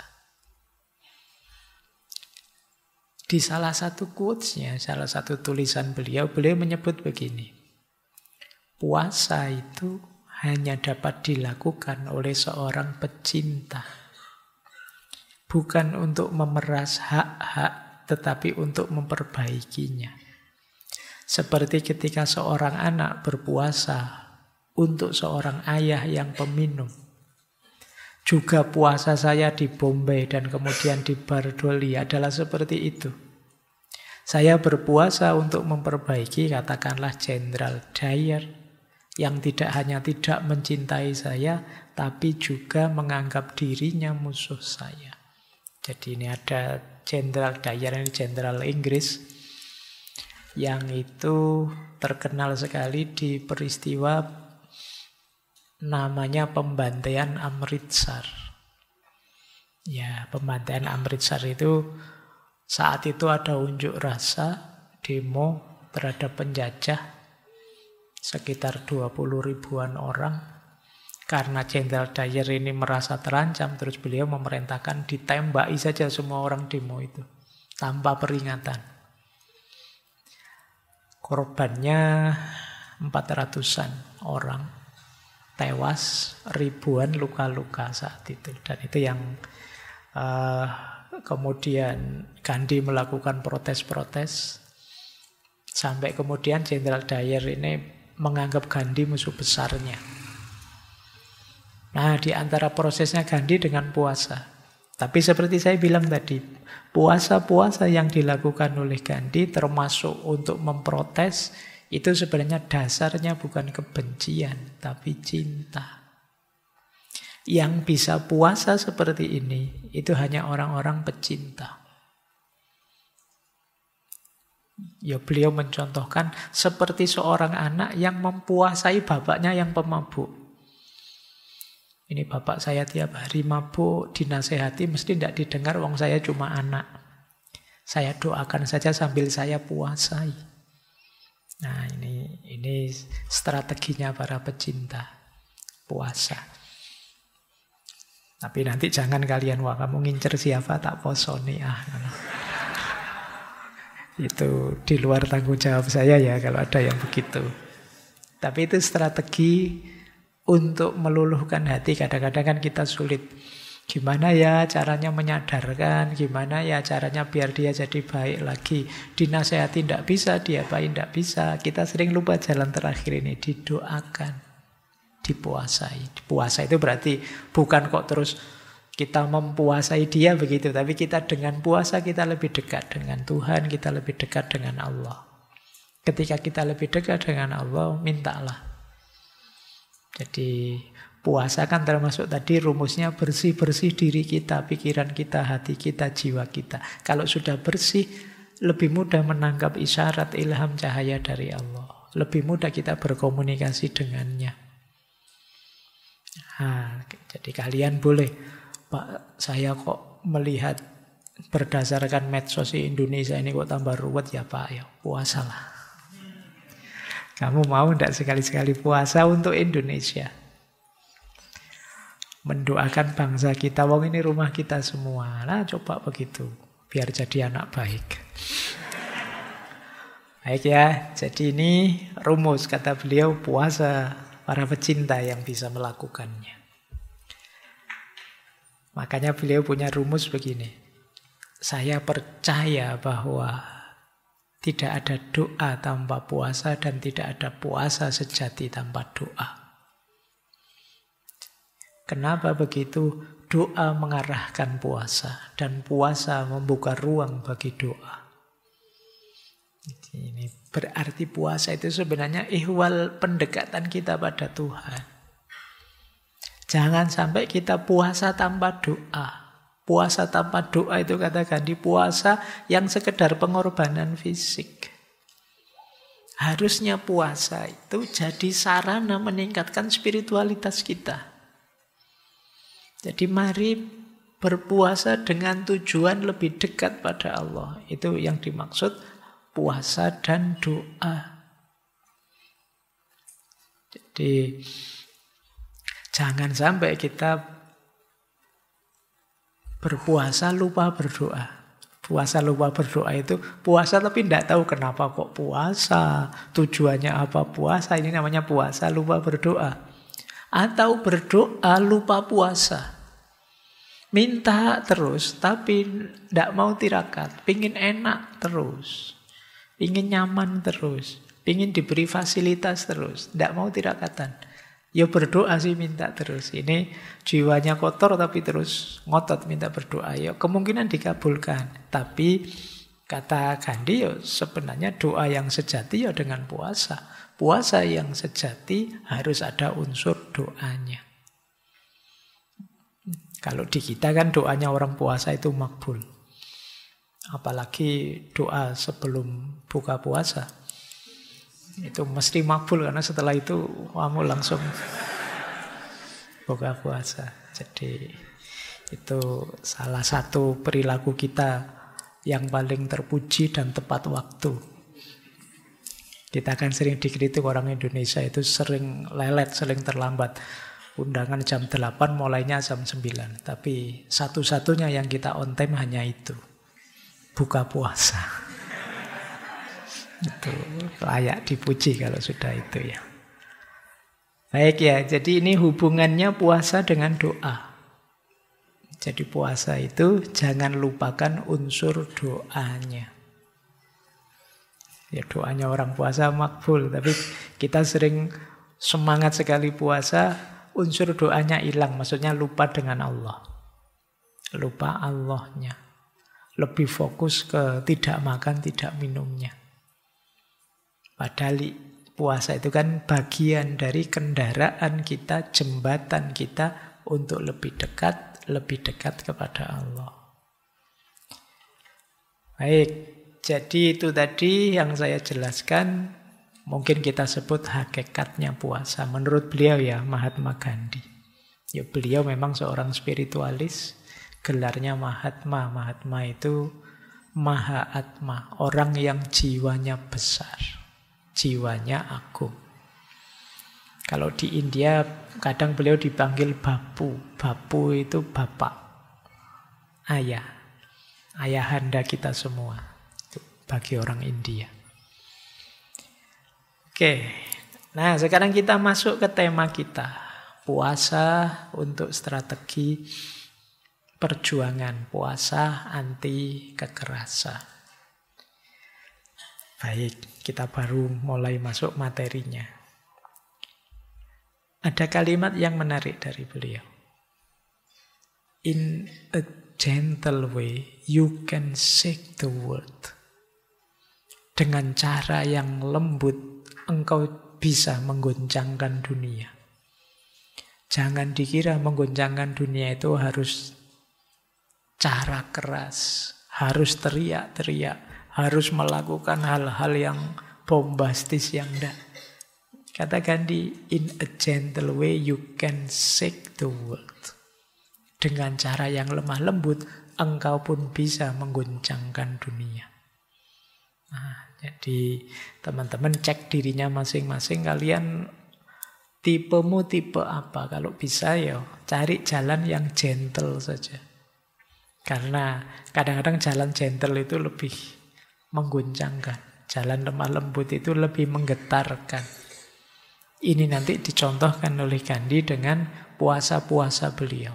Di salah satu quotes-nya, salah satu tulisan beliau menyebut begini. Puasa itu hanya dapat dilakukan oleh seorang pecinta. Bukan untuk memeras hak-hak, tetapi untuk memperbaikinya. Seperti ketika seorang anak berpuasa untuk seorang ayah yang peminum. Juga puasa saya di Bombay dan kemudian di Bardoli adalah seperti itu. Saya berpuasa untuk memperbaiki, katakanlah Jenderal Dyer, yang tidak hanya tidak mencintai saya, tapi juga menganggap dirinya musuh saya. Jadi ini ada Jenderal Dyer, ini Jenderal Inggris, yang itu terkenal sekali di peristiwa namanya pembantaian Amritsar. Ya, pembantaian Amritsar itu saat itu ada unjuk rasa, demo terhadap penjajah, sekitar 20 ribuan orang. Karena Jenderal Dyer ini merasa terancam, terus beliau memerintahkan ditembaki saja semua orang demo itu, tanpa peringatan. Korbannya 400-an orang, tewas, ribuan luka-luka saat itu. Dan itu yang kemudian Gandhi melakukan protes-protes. Sampai kemudian Jenderal Dyer ini menganggap Gandhi musuh besarnya. Nah, di antara prosesnya Gandhi dengan puasa. Tapi seperti saya bilang tadi, puasa-puasa yang dilakukan oleh Gandhi termasuk untuk memprotes, itu sebenarnya dasarnya bukan kebencian, tapi cinta. Yang bisa puasa seperti ini, itu hanya orang-orang pecinta. Ya, beliau mencontohkan seperti seorang anak yang mempuasai bapaknya yang pemabuk. Ini bapak saya tiap hari mabuk, dinasehati, mesti tidak didengar, wong saya cuma anak. Saya doakan saja sambil saya puasai. Nah, ini strateginya para pecinta puasa. Tapi nanti jangan kalian, wah kamu ngincer siapa tak posoni. Itu di luar tanggung jawab saya ya kalau ada yang begitu. Tapi itu strategi untuk meluluhkan hati. Kadang-kadang kan kita sulit. Gimana ya caranya menyadarkan, gimana ya caranya biar dia jadi baik lagi. Dinasehati tidak bisa, diapain tidak bisa. Kita sering lupa jalan terakhir ini, didoakan, dipuasai. Puasa itu berarti bukan kok terus kita mempuasai dia begitu, tapi kita dengan puasa kita lebih dekat dengan Tuhan, kita lebih dekat dengan Allah. Ketika kita lebih dekat dengan Allah, mintalah. Jadi puasa kan termasuk tadi rumusnya bersih-bersih diri kita, pikiran kita, hati kita, jiwa kita. Kalau sudah bersih, lebih mudah menangkap isyarat ilham cahaya dari Allah. Lebih mudah kita berkomunikasi dengannya. Nah, jadi kalian boleh, Pak, saya kok melihat berdasarkan medsos Indonesia ini kok tambah ruwet ya Pak, ya puasalah. Kamu mau tidak sekali-sekali puasa untuk Indonesia? Mendoakan bangsa kita, wong ini rumah kita semua. Nah, coba begitu, biar jadi anak baik. Baik ya, jadi ini rumus, kata beliau, puasa para pecinta yang bisa melakukannya. Makanya beliau punya rumus begini. Saya percaya bahwa tidak ada doa tanpa puasa dan tidak ada puasa sejati tanpa doa. Kenapa begitu? Doa mengarahkan puasa dan puasa membuka ruang bagi doa. Ini berarti puasa itu sebenarnya ihwal pendekatan kita pada Tuhan. Jangan sampai kita puasa tanpa doa. Puasa tanpa doa itu katakan di puasa yang sekedar pengorbanan fisik. Harusnya puasa itu jadi sarana meningkatkan spiritualitas kita. Jadi mari berpuasa dengan tujuan lebih dekat pada Allah. Itu yang dimaksud puasa dan doa. Jadi jangan sampai kita berpuasa lupa berdoa. Puasa lupa berdoa itu puasa tapi tidak tahu kenapa kok puasa. Tujuannya apa puasa? Ini namanya puasa lupa berdoa. Atau berdoa lupa puasa. Minta terus, tapi tidak mau tirakat. Pingin enak terus. Pingin nyaman terus. Pingin diberi fasilitas terus. Tidak mau tirakatan. Ya berdoa sih minta terus. Ini jiwanya kotor tapi terus ngotot minta berdoa. Ya kemungkinan dikabulkan. Tapi kata Gandhi ya sebenarnya doa yang sejati ya dengan puasa. Puasa yang sejati harus ada unsur doanya. Kalau di kita kan doanya orang puasa itu makbul. Apalagi doa sebelum buka puasa. Itu mesti makbul karena setelah itu kamu langsung buka puasa. Jadi itu salah satu perilaku kita yang paling terpuji dan tepat waktu. Kita kan sering dikritik orang Indonesia itu sering lelet, sering terlambat. Undangan jam 8 mulainya jam 9. Tapi satu-satunya yang kita on time hanya itu. Buka puasa. Itu layak dipuji kalau sudah itu ya. Baik ya, jadi ini hubungannya puasa dengan doa. Jadi puasa itu jangan lupakan unsur doanya. Ya doanya orang puasa makbul, tapi kita sering semangat sekali puasa, unsur doanya hilang, maksudnya lupa dengan Allah. Lupa Allahnya. Lebih fokus ke tidak makan, tidak minumnya. Padahal puasa itu kan bagian dari kendaraan kita, jembatan kita untuk lebih dekat kepada Allah. Baik, jadi itu tadi yang saya jelaskan. Mungkin kita sebut hakikatnya puasa. Menurut beliau ya, Mahatma Gandhi. Ya, beliau memang seorang spiritualis. Gelarnya Mahatma. Mahatma itu Mahatma. Orang yang jiwanya besar. Jiwanya agung. Kalau di India kadang beliau dipanggil Bapu. Bapu itu bapak. Ayah. Ayahanda kita semua. Itu bagi orang India. Oke, nah sekarang kita masuk ke tema kita. Puasa untuk strategi perjuangan. Puasa anti kekerasan. Baik, kita baru mulai masuk materinya. Ada kalimat yang menarik dari beliau. In a gentle way, you can shake the world. Dengan cara yang lembut, engkau bisa menggoncangkan dunia. Jangan dikira menggoncangkan dunia itu harus cara keras, harus teriak-teriak, harus melakukan hal-hal yang bombastis yang enggak. Kata Gandhi, in a gentle way you can shake the world. Dengan cara yang lemah lembut, engkau pun bisa menggoncangkan dunia. Nah, jadi teman-teman cek dirinya masing-masing. Kalian tipemu tipe apa? Kalau bisa ya cari jalan yang gentle saja. Karena kadang-kadang jalan gentle itu lebih mengguncangkan. Jalan lemah lembut itu lebih menggetarkan. Ini nanti dicontohkan oleh Gandhi dengan puasa-puasa beliau.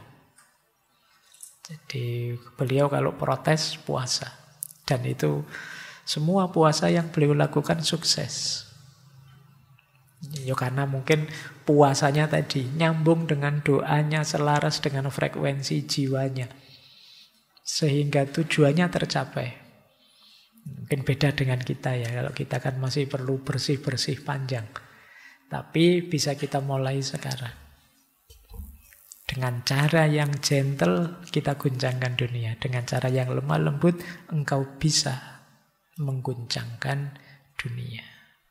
Jadi beliau kalau protes puasa. Dan itu semua puasa yang beliau lakukan sukses. Ya karena mungkin puasanya tadi nyambung dengan doanya, selaras dengan frekuensi jiwanya. Sehingga tujuannya tercapai. Mungkin beda dengan kita ya. Kalau kita kan masih perlu bersih-bersih panjang. Tapi bisa kita mulai sekarang. Dengan cara yang gentle kita guncangkan dunia. Dengan cara yang lemah lembut engkau bisa mengguncangkan dunia.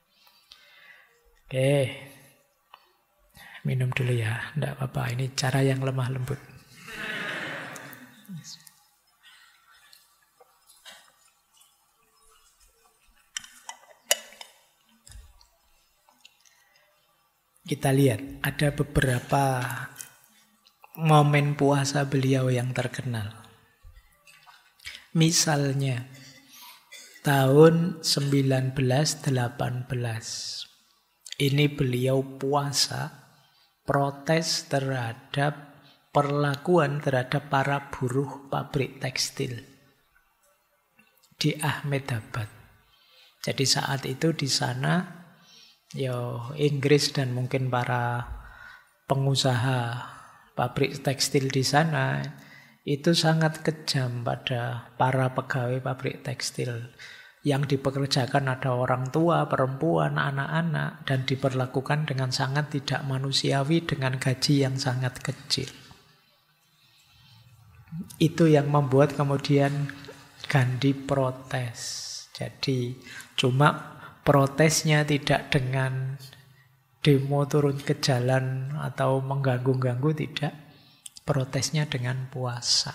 Oke. Minum dulu ya. Tidak apa-apa. Ini cara yang lemah lembut. Kita lihat, ada beberapa momen puasa beliau yang terkenal. Misalnya, tahun 1918, ini beliau puasa protes terhadap perlakuan terhadap para buruh pabrik tekstil di Ahmedabad. Jadi saat itu di sana Inggris dan mungkin para pengusaha pabrik tekstil di sana itu sangat kejam pada para pegawai pabrik tekstil. Yang dipekerjakan ada orang tua, perempuan, anak-anak, dan diperlakukan dengan sangat tidak manusiawi dengan gaji yang sangat kecil. Itu yang membuat kemudian Gandhi protes. Jadi cuma protesnya tidak dengan demo turun ke jalan atau mengganggu-ganggu, tidak. Protesnya dengan puasa.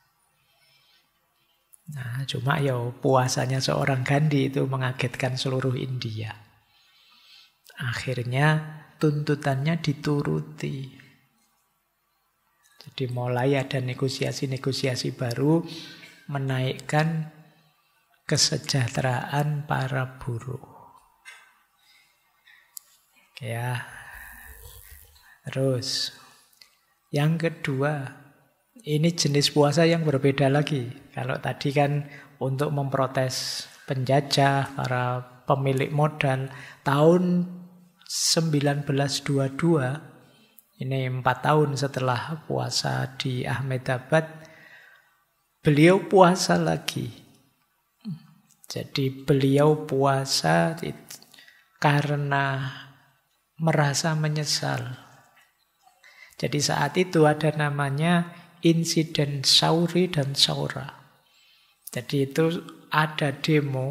Nah, cuma puasanya seorang Gandhi itu mengagetkan seluruh India. Akhirnya tuntutannya dituruti. Jadi mulai ada negosiasi-negosiasi baru menaikkan kesejahteraan para buruh. Ya. Terus yang kedua, ini jenis puasa yang berbeda lagi. Kalau tadi kan untuk memprotes penjajah, para pemilik modal, tahun 1922, ini 4 tahun setelah puasa di Ahmedabad, beliau puasa lagi. Jadi beliau puasa karena merasa menyesal. Jadi saat itu ada namanya insiden Sauri dan Saura. Jadi itu ada demo.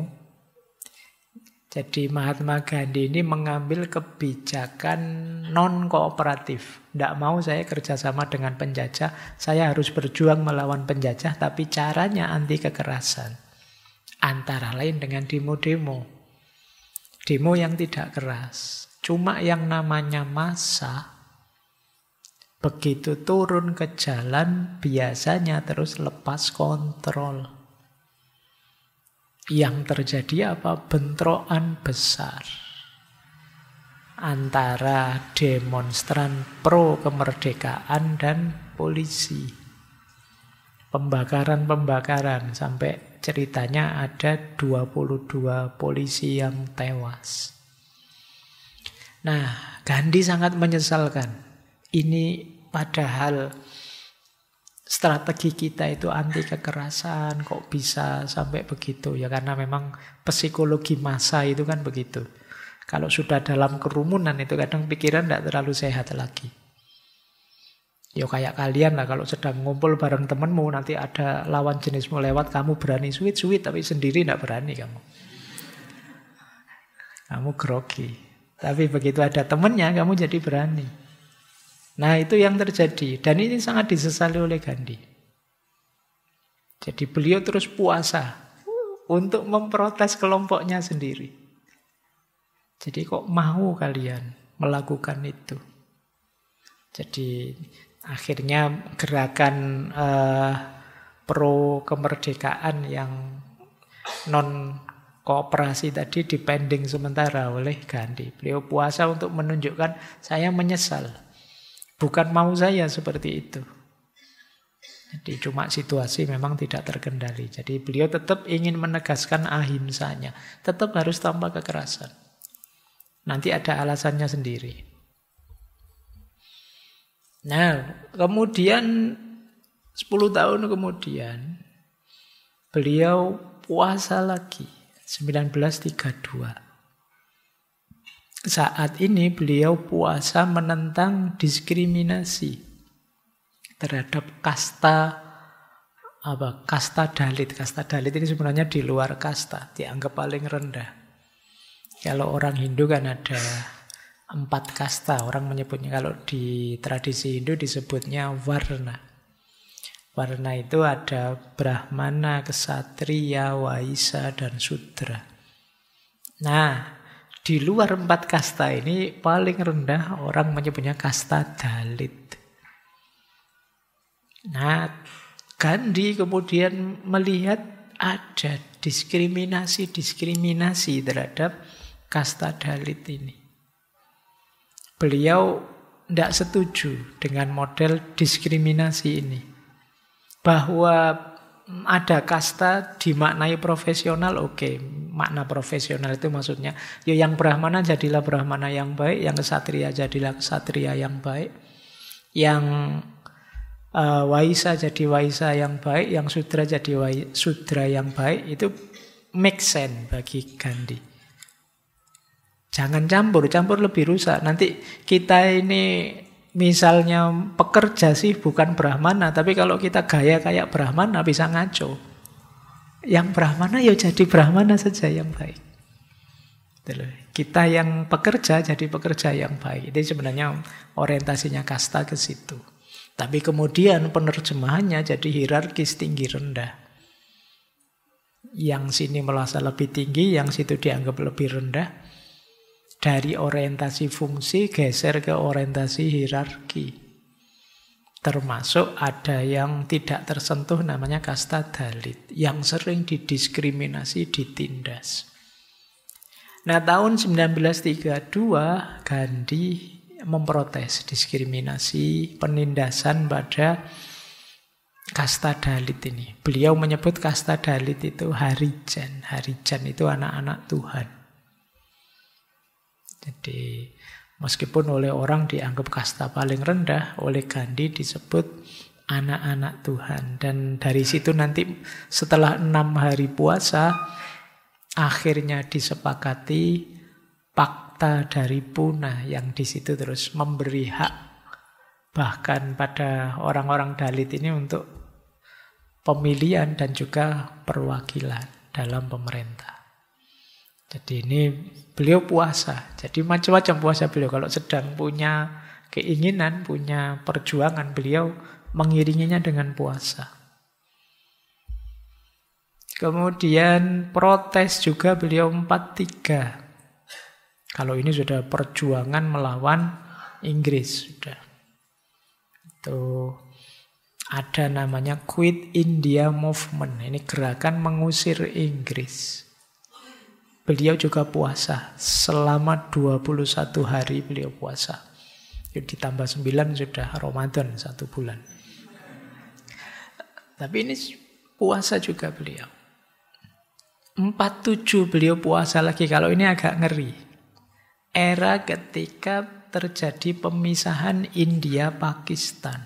Jadi Mahatma Gandhi ini mengambil kebijakan non-kooperatif. Tidak mau saya kerjasama dengan penjajah, saya harus berjuang melawan penjajah, tapi caranya anti kekerasan. Antara lain dengan demo-demo. Demo yang tidak keras. Cuma yang namanya massa, begitu turun ke jalan, biasanya terus lepas kontrol. Yang terjadi apa? Bentrokan besar antara demonstran pro kemerdekaan dan polisi. Pembakaran-pembakaran, sampai ceritanya ada 22 polisi yang tewas. Nah, Gandhi sangat menyesalkan. Ini padahal strategi kita itu anti kekerasan, kok bisa sampai begitu? Ya karena memang psikologi massa itu kan begitu. Kalau sudah dalam kerumunan itu kadang pikiran tidak terlalu sehat lagi. Ya kayak kalian lah, kalau sedang ngumpul bareng temenmu, nanti ada lawan jenismu lewat, kamu berani suit-suit, tapi sendiri tidak berani kamu. Kamu grogi. Tapi begitu ada temennya, kamu jadi berani. Nah itu yang terjadi. Dan ini sangat disesali oleh Gandhi. Jadi beliau terus puasa untuk memprotes kelompoknya sendiri. Jadi kok mau kalian melakukan itu? Jadi akhirnya gerakan pro kemerdekaan yang non kooperasi tadi dipending sementara oleh Gandhi. Beliau puasa untuk menunjukkan saya menyesal. Bukan mau saya seperti itu. Jadi cuma situasi memang tidak terkendali. Jadi beliau tetap ingin menegaskan ahimsanya. Tetap harus tanpa kekerasan. Nanti ada alasannya sendiri. Nah, kemudian 10 tahun kemudian beliau puasa lagi. 1932. Saat ini beliau puasa menentang diskriminasi terhadap kasta Dalit. Kasta Dalit ini sebenarnya di luar kasta, dianggap paling rendah. Kalau orang Hindu kan ada 4 kasta, orang menyebutnya, kalau di tradisi Hindu disebutnya Varna. Varna itu ada Brahmana, Ksatria, Waisya, dan Sudra. Nah, di luar 4 kasta ini paling rendah orang menyebutnya kasta Dalit. Nah, Gandhi kemudian melihat ada diskriminasi terhadap kasta Dalit ini. Beliau tidak setuju dengan model diskriminasi ini. Bahwa ada kasta dimaknai profesional, oke. Makna profesional itu maksudnya, ya yang Brahmana jadilah Brahmana yang baik, yang Ksatria jadilah Ksatria yang baik, yang Waisa jadi Waisa yang baik, yang Sudra jadi Sudra yang baik. Itu make sense bagi Gandhi. Jangan campur lebih rusak. Nanti kita ini misalnya pekerja sih bukan Brahmana, tapi kalau kita gaya kayak Brahmana bisa ngaco. Yang Brahmana ya jadi Brahmana saja yang baik. Kita yang pekerja jadi pekerja yang baik. Itu sebenarnya orientasinya kasta ke situ. Tapi kemudian penerjemahannya jadi hierarkis tinggi rendah. Yang sini merasa lebih tinggi, yang situ dianggap lebih rendah. Dari orientasi fungsi geser ke orientasi hierarki. Termasuk ada yang tidak tersentuh namanya kasta Dalit. Yang sering didiskriminasi, ditindas. Nah, tahun 1932 Gandhi memprotes diskriminasi, penindasan pada kasta Dalit ini. Beliau menyebut kasta Dalit itu Harijan. Harijan itu anak-anak Tuhan. Jadi meskipun oleh orang dianggap kasta paling rendah, oleh Gandhi disebut anak-anak Tuhan. Dan dari situ nanti setelah 6 hari puasa, akhirnya disepakati Pakta dari Puna yang di situ terus memberi hak bahkan pada orang-orang Dalit ini untuk pemilihan dan juga perwakilan dalam pemerintah. Jadi ini beliau puasa. Jadi macam-macam puasa beliau. Kalau sedang punya keinginan, punya perjuangan, beliau mengiringinya dengan puasa. Kemudian protes juga beliau 43. Kalau ini sudah perjuangan melawan Inggris. Sudah. Itu ada namanya Quit India Movement. Ini gerakan mengusir Inggris. Beliau juga puasa. Selama 21 hari beliau puasa. Ditambah 9 sudah Ramadan 1 bulan. Tapi ini puasa juga beliau. 47 beliau puasa lagi. Kalau ini agak ngeri. Era ketika terjadi pemisahan India-Pakistan.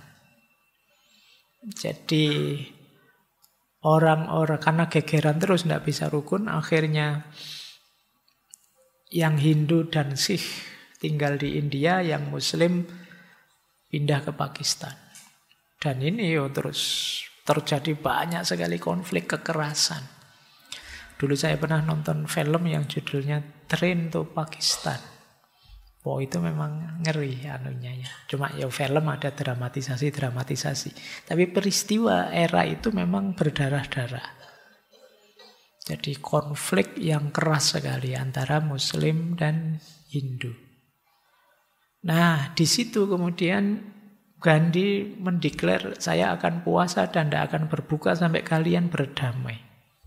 Jadi orang-orang karena gegeran terus tidak bisa rukun, akhirnya yang Hindu dan Sikh tinggal di India, yang Muslim pindah ke Pakistan. Dan ini terus terjadi banyak sekali konflik kekerasan. Dulu saya pernah nonton film yang judulnya Train to Pakistan. Oh, itu memang ngeri anunya ya. Cuma ya film ada dramatisasi. Tapi peristiwa era itu memang berdarah-darah. Jadi konflik yang keras sekali antara Muslim dan Hindu. Nah, di situ kemudian Gandhi mendeklar, saya akan puasa dan tidak akan berbuka sampai kalian berdamai.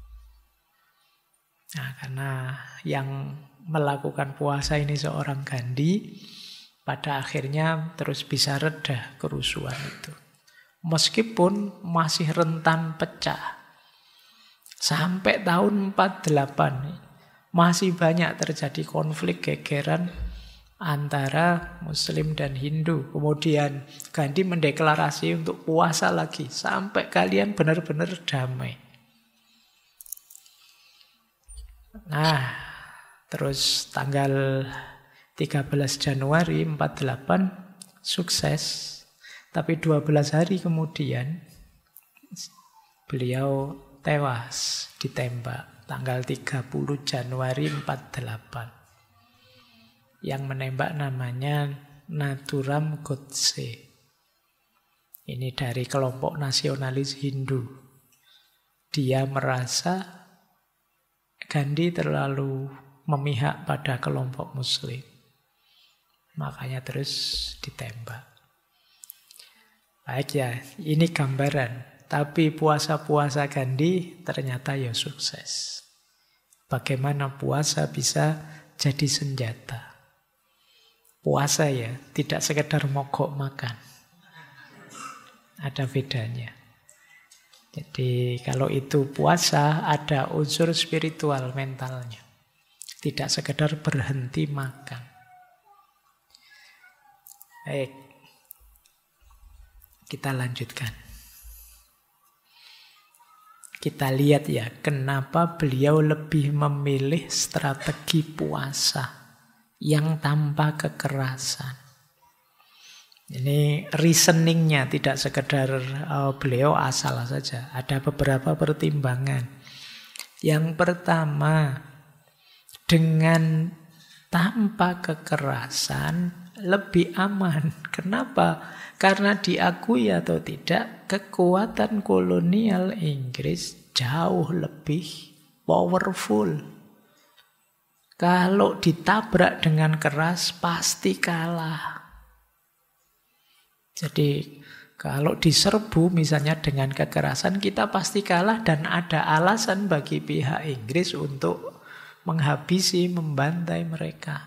Nah, karena yang melakukan puasa ini seorang Gandhi, pada akhirnya terus bisa reda kerusuhan itu. Meskipun masih rentan pecah. Sampai tahun 48 masih banyak terjadi konflik gegeran antara Muslim dan Hindu. Kemudian Gandhi mendeklarasi untuk puasa lagi sampai kalian benar-benar damai. Nah, terus tanggal 13 Januari 48 sukses. Tapi 12 hari kemudian beliau tewas ditembak tanggal 30 Januari 48. Yang menembak namanya Nathuram Godse. Ini dari kelompok nasionalis Hindu. Dia merasa Gandhi terlalu memihak pada kelompok Muslim. Makanya terus ditembak. Baik ya, ini gambaran. Tapi puasa-puasa Gandhi ternyata ya sukses. Bagaimana puasa bisa jadi senjata. Puasa ya, tidak sekedar mogok makan. Ada bedanya. Jadi kalau itu puasa, ada unsur spiritual mentalnya. Tidak sekedar berhenti makan. Baik, kita lanjutkan. Kita lihat ya, kenapa beliau lebih memilih strategi puasa yang tanpa kekerasan. Ini reasoningnya tidak sekedar beliau asal saja. Ada beberapa pertimbangan. Yang pertama, dengan tanpa kekerasan lebih aman. Kenapa? Karena diakui atau tidak, kekuatan kolonial Inggris jauh lebih powerful. Kalau ditabrak dengan keras, pasti kalah. Jadi kalau diserbu misalnya dengan kekerasan, kita pasti kalah dan ada alasan bagi pihak Inggris untuk menghabisi, membantai mereka.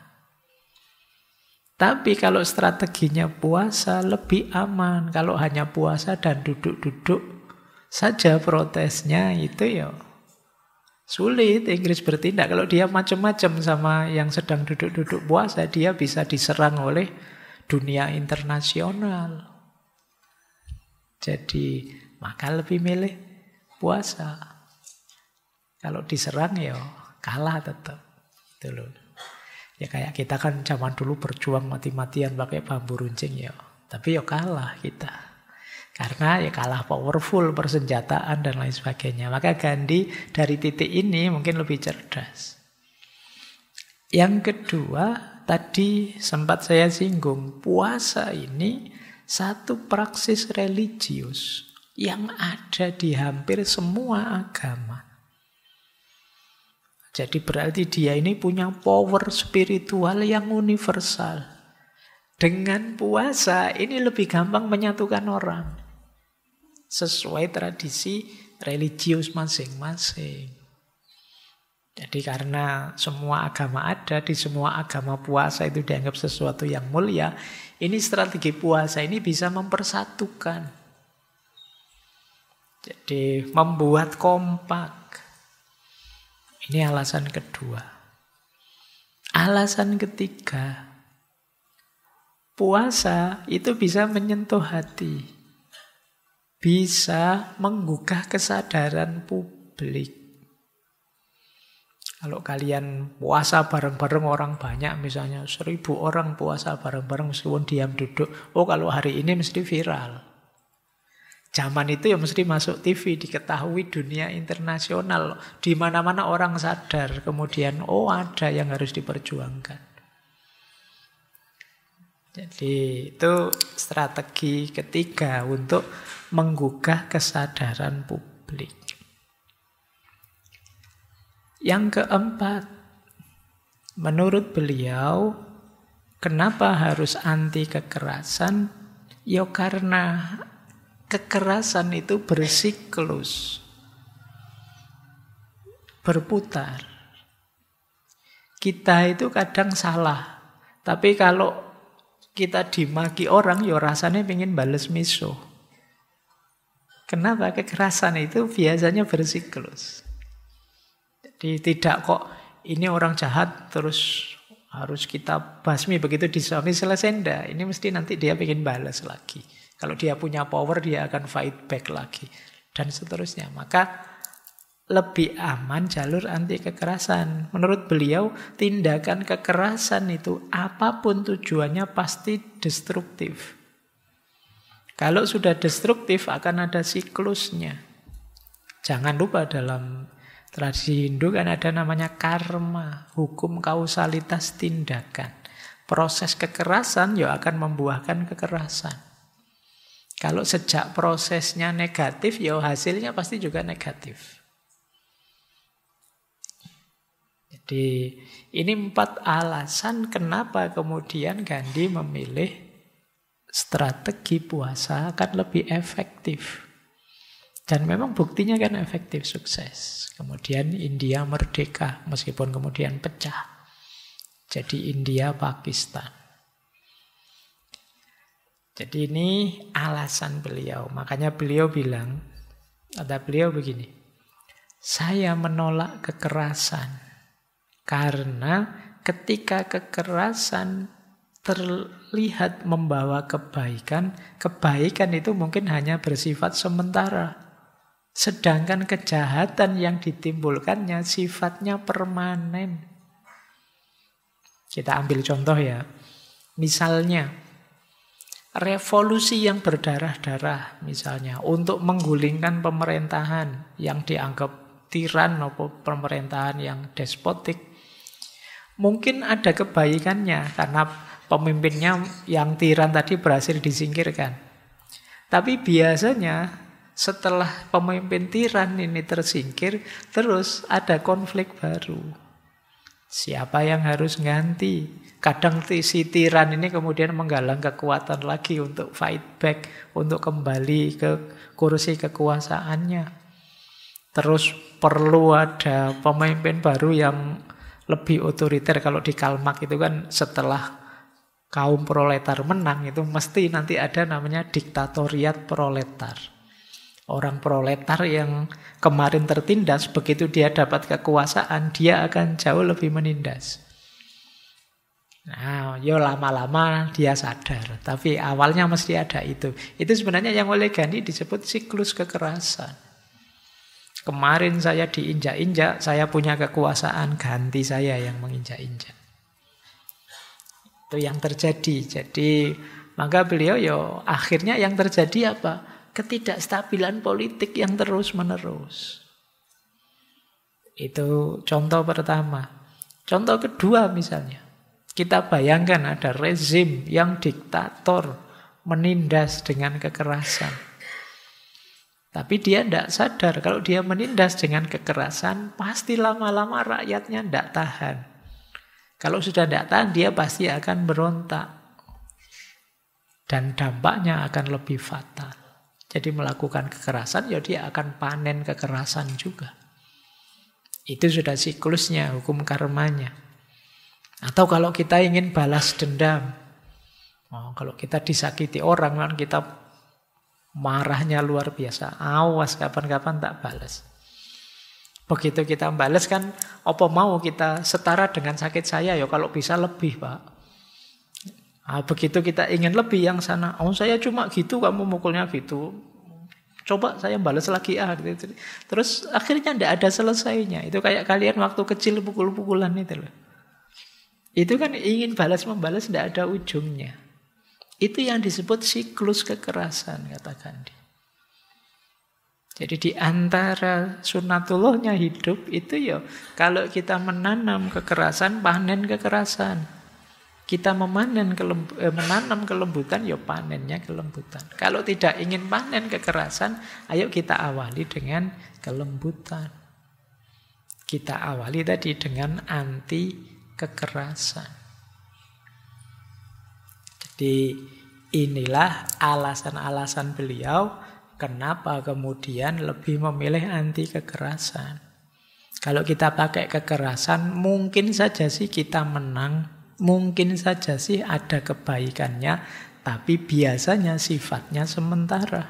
Tapi kalau strateginya puasa lebih aman. Kalau hanya puasa dan duduk-duduk saja protesnya itu ya sulit Inggris bertindak. Kalau dia macam-macam sama yang sedang duduk-duduk puasa, dia bisa diserang oleh dunia internasional. Jadi maka lebih milih puasa. Kalau diserang ya kalah tetap. Itu loh. Ya kayak kita kan zaman dulu berjuang mati-matian pakai bambu runcing ya. Tapi ya kalah kita. Karena ya kalah powerful persenjataan dan lain sebagainya. Maka Gandhi dari titik ini mungkin lebih cerdas. Yang kedua, tadi sempat saya singgung, puasa ini satu praksis religius yang ada di hampir semua agama. Jadi berarti dia ini punya power spiritual yang universal. Dengan puasa ini lebih gampang menyatukan orang. Sesuai tradisi religius masing-masing. Jadi karena semua agama ada, di semua agama puasa itu dianggap sesuatu yang mulia, ini strategi puasa ini bisa mempersatukan. Jadi membuat kompak. Ini alasan kedua. Alasan ketiga, puasa itu bisa menyentuh hati. Bisa menggugah kesadaran publik. Kalau kalian puasa bareng-bareng orang banyak, misalnya 1000 orang puasa bareng-bareng meskipun diam duduk. Oh kalau hari ini mesti viral. Zaman itu ya mesti masuk TV, diketahui dunia internasional. Di mana-mana orang sadar, kemudian oh ada yang harus diperjuangkan. Jadi itu strategi ketiga untuk menggugah kesadaran publik. Yang keempat, menurut beliau, kenapa harus anti kekerasan? Ya karena kekerasan itu bersiklus, berputar. Kita itu kadang salah, tapi kalau kita dimaki orang, ya rasanya pengen bales miso. Kenapa? Kekerasan itu biasanya bersiklus. Jadi tidak kok ini orang jahat terus harus kita basmi begitu disuami selesai enggak. Ini mesti nanti dia pengen balas lagi. Kalau dia punya power, dia akan fight back lagi. Dan seterusnya. Maka lebih aman jalur anti kekerasan. Menurut beliau, tindakan kekerasan itu apapun tujuannya pasti destruktif. Kalau sudah destruktif akan ada siklusnya. Jangan lupa dalam tradisi Hindu kan ada namanya karma. Hukum kausalitas tindakan. Proses kekerasan ya akan membuahkan kekerasan. Kalau sejak prosesnya negatif, ya hasilnya pasti juga negatif. Jadi ini 4 alasan kenapa kemudian Gandhi memilih strategi puasa akan lebih efektif. Dan memang buktinya kan efektif, sukses. Kemudian India merdeka, meskipun kemudian pecah. Jadi India, Pakistan. Jadi ini alasan beliau. Makanya beliau bilang, kata beliau begini, saya menolak kekerasan karena ketika kekerasan terlihat membawa kebaikan, kebaikan itu mungkin hanya bersifat sementara. Sedangkan kejahatan yang ditimbulkannya sifatnya permanen. Kita ambil contoh ya. Misalnya, revolusi yang berdarah-darah misalnya untuk menggulingkan pemerintahan yang dianggap tiran atau pemerintahan yang despotik, mungkin ada kebaikannya karena pemimpinnya yang tiran tadi berhasil disingkirkan. Tapi biasanya setelah pemimpin tiran ini tersingkir, terus ada konflik baru. Siapa yang harus ganti? Kadang si tiran ini kemudian menggalang kekuatan lagi untuk fight back, untuk kembali ke kursi kekuasaannya. Terus perlu ada pemimpin baru yang lebih otoriter. Kalau di Karl Marx itu kan setelah kaum proletar menang itu mesti nanti ada namanya diktatoriat proletar. Orang proletar yang kemarin tertindas, begitu dia dapat kekuasaan, dia akan jauh lebih menindas. Nah, yo lama-lama dia sadar. Tapi awalnya mesti ada itu. Itu sebenarnya yang oleh Gandhi disebut siklus kekerasan. Kemarin saya diinjak-injak, saya punya kekuasaan, ganti saya yang menginjak-injak. Itu yang terjadi. Jadi, maka beliau yo akhirnya yang terjadi apa? Ketidakstabilan politik yang terus-menerus. Itu contoh pertama. Contoh kedua misalnya. Kita bayangkan ada rezim yang diktator, menindas dengan kekerasan. Tapi dia tidak sadar kalau dia menindas dengan kekerasan, pasti lama-lama rakyatnya tidak tahan. Kalau sudah tidak tahan, dia pasti akan berontak. Dan dampaknya akan lebih fatal. Jadi melakukan kekerasan, ya dia akan panen kekerasan juga. Itu sudah siklusnya, hukum karmanya. Atau kalau kita ingin balas dendam. Kalau kita disakiti orang, kan kita marahnya luar biasa. Awas kapan-kapan tak balas. Begitu kita balas kan, apa mau kita setara dengan sakit saya, ya kalau bisa lebih Pak. Begitu kita ingin lebih yang sana, saya cuma gitu, kamu mukulnya gitu. Coba saya balas lagi gitu. Terus akhirnya tidak ada selesainya. Itu kayak kalian waktu kecil pukul-pukulan itu loh. Itu kan ingin balas-membalas tidak ada ujungnya. Itu yang disebut siklus kekerasan, kata Gandhi. Jadi di antara sunnatullahnya hidup itu ya, kalau kita menanam kekerasan, panen kekerasan. Kita menanam kelembutan, ya panennya kelembutan. Kalau tidak ingin panen kekerasan, ayo kita awali dengan kelembutan. Kita awali tadi dengan anti kekerasan. Jadi inilah alasan-alasan beliau kenapa kemudian lebih memilih anti kekerasan. Kalau kita pakai kekerasan, mungkin saja sih kita menang. Mungkin saja sih ada kebaikannya, tapi biasanya sifatnya sementara.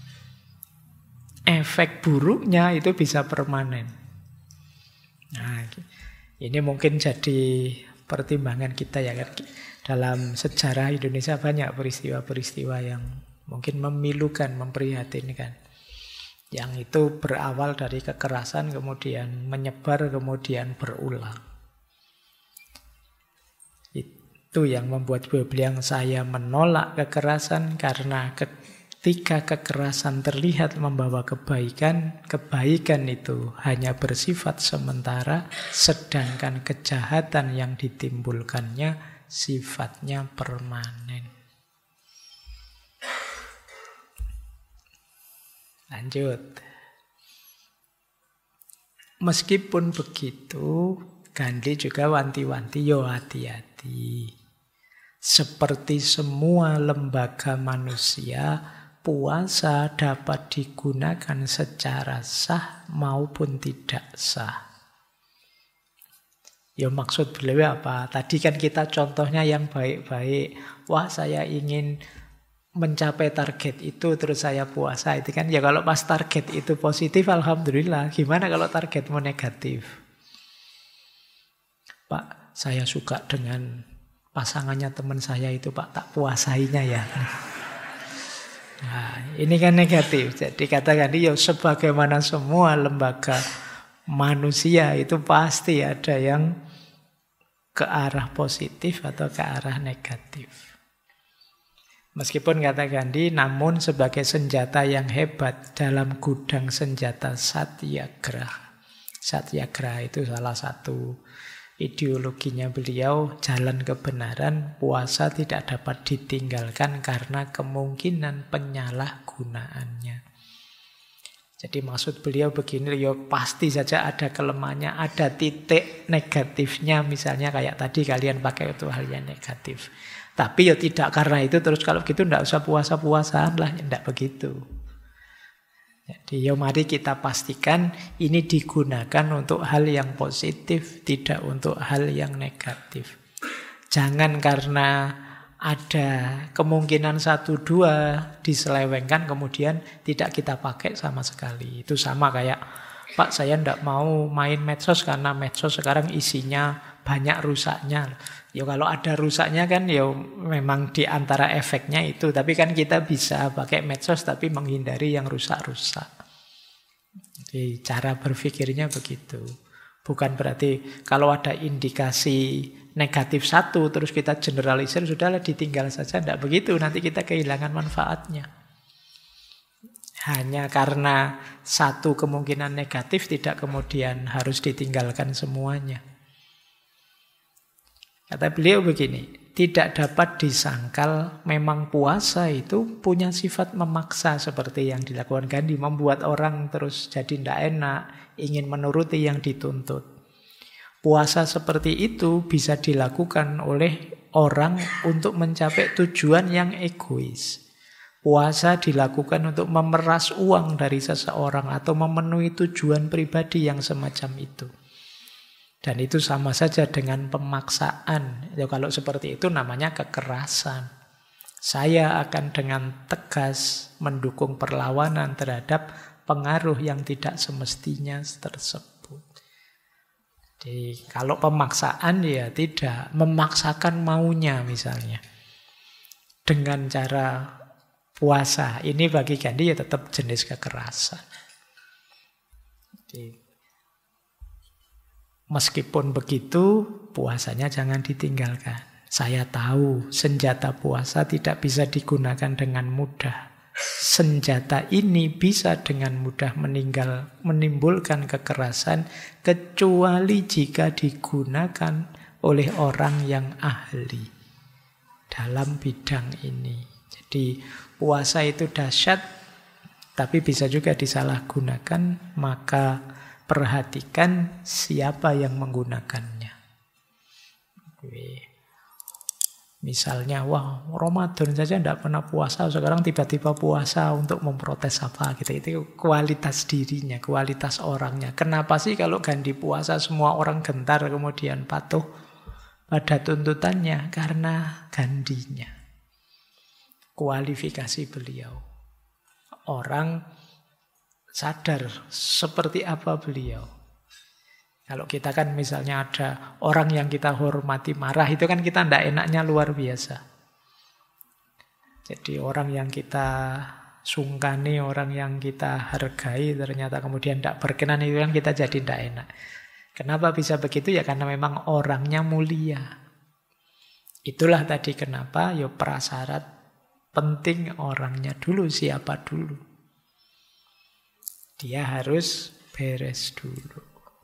Efek buruknya itu bisa permanen. Nah, ini mungkin jadi pertimbangan kita ya kan. Dalam sejarah Indonesia banyak peristiwa-peristiwa yang mungkin memilukan, memprihatinkan. Yang itu berawal dari kekerasan, kemudian menyebar, kemudian berulang. Itu yang membuat beliau bilang saya menolak kekerasan karena ketika kekerasan terlihat membawa kebaikan, kebaikan itu hanya bersifat sementara, sedangkan kejahatan yang ditimbulkannya sifatnya permanen. Lanjut. Meskipun begitu, Gandhi juga wanti-wanti, yo hati-hati. Seperti semua lembaga manusia, puasa dapat digunakan secara sah maupun tidak sah. Ya maksud beliau apa? Tadi kan kita contohnya yang baik-baik. Wah, saya ingin mencapai target itu terus saya puasa itu kan ya kalau pas target itu positif alhamdulillah. Gimana kalau targetmu negatif? Pak, saya suka dengan pasangannya teman saya itu Pak, tak puasainya ya. Nah, ini kan negatif. Jadi katakan ya sebagaimana semua lembaga manusia itu pasti ada yang ke arah positif atau ke arah negatif. Meskipun kata Gandhi, namun sebagai senjata yang hebat dalam gudang senjata satyagraha. Satyagraha itu salah satu ideologinya beliau, jalan kebenaran, puasa tidak dapat ditinggalkan karena kemungkinan penyalahgunaannya. Jadi maksud beliau begini, ya pasti saja ada kelemahannya, ada titik negatifnya, misalnya kayak tadi kalian pakai itu hal yang negatif. Tapi ya tidak karena itu terus kalau gitu tidak usah puasa-puasaan lah, tidak begitu. Jadi ya mari kita pastikan ini digunakan untuk hal yang positif, tidak untuk hal yang negatif. Jangan karena ada kemungkinan 1-2 diselewengkan kemudian tidak kita pakai sama sekali. Itu sama kayak, Pak saya tidak mau main medsos karena medsos sekarang isinya banyak rusaknya. Ya kalau ada rusaknya kan ya memang di antara efeknya itu. Tapi kan kita bisa pakai medsos tapi menghindari yang rusak-rusak. Jadi cara berpikirnya begitu. Bukan berarti kalau ada indikasi negatif satu terus kita generalisir, sudahlah ditinggal saja. Tidak begitu, nanti kita kehilangan manfaatnya. Hanya karena satu kemungkinan negatif tidak kemudian harus ditinggalkan semuanya. Kata beliau begini, tidak dapat disangkal memang puasa itu punya sifat memaksa seperti yang dilakukan Gandhi, membuat orang terus jadi tidak enak, ingin menuruti yang dituntut. Puasa seperti itu bisa dilakukan oleh orang untuk mencapai tujuan yang egois. Puasa dilakukan untuk memeras uang dari seseorang atau memenuhi tujuan pribadi yang semacam itu. Dan itu sama saja dengan pemaksaan. Ya, kalau seperti itu namanya kekerasan. Saya akan dengan tegas mendukung perlawanan terhadap pengaruh yang tidak semestinya tersebut. Jadi kalau pemaksaan ya tidak, memaksakan maunya misalnya. Dengan cara puasa, ini bagi Gandhi ya tetap jenis kekerasan. Jadi, meskipun begitu, puasanya jangan ditinggalkan. Saya tahu senjata puasa tidak bisa digunakan dengan mudah. Senjata ini bisa dengan mudah menimbulkan kekerasan kecuali jika digunakan oleh orang yang ahli dalam bidang ini. Jadi puasa itu dahsyat, tapi bisa juga disalahgunakan, maka perhatikan siapa yang menggunakannya. Misalnya, wah Ramadan saja tidak pernah puasa, sekarang tiba-tiba puasa untuk memprotes apa gitu. Itu kualitas dirinya, kualitas orangnya. Kenapa sih kalau Gandhi puasa semua orang gentar kemudian patuh pada tuntutannya? Karena Gandhinya. Kualifikasi beliau. Orang sadar seperti apa beliau. Kalau kita kan misalnya ada orang yang kita hormati marah, itu kan kita tidak enaknya luar biasa. Jadi orang yang kita sungkani, orang yang kita hargai, ternyata kemudian tidak berkenan, itu kan kita jadi tidak enak. Kenapa bisa begitu? Ya karena memang orangnya mulia. Itulah tadi kenapa ya prasyarat penting orangnya dulu, siapa dulu. Dia harus beres dulu.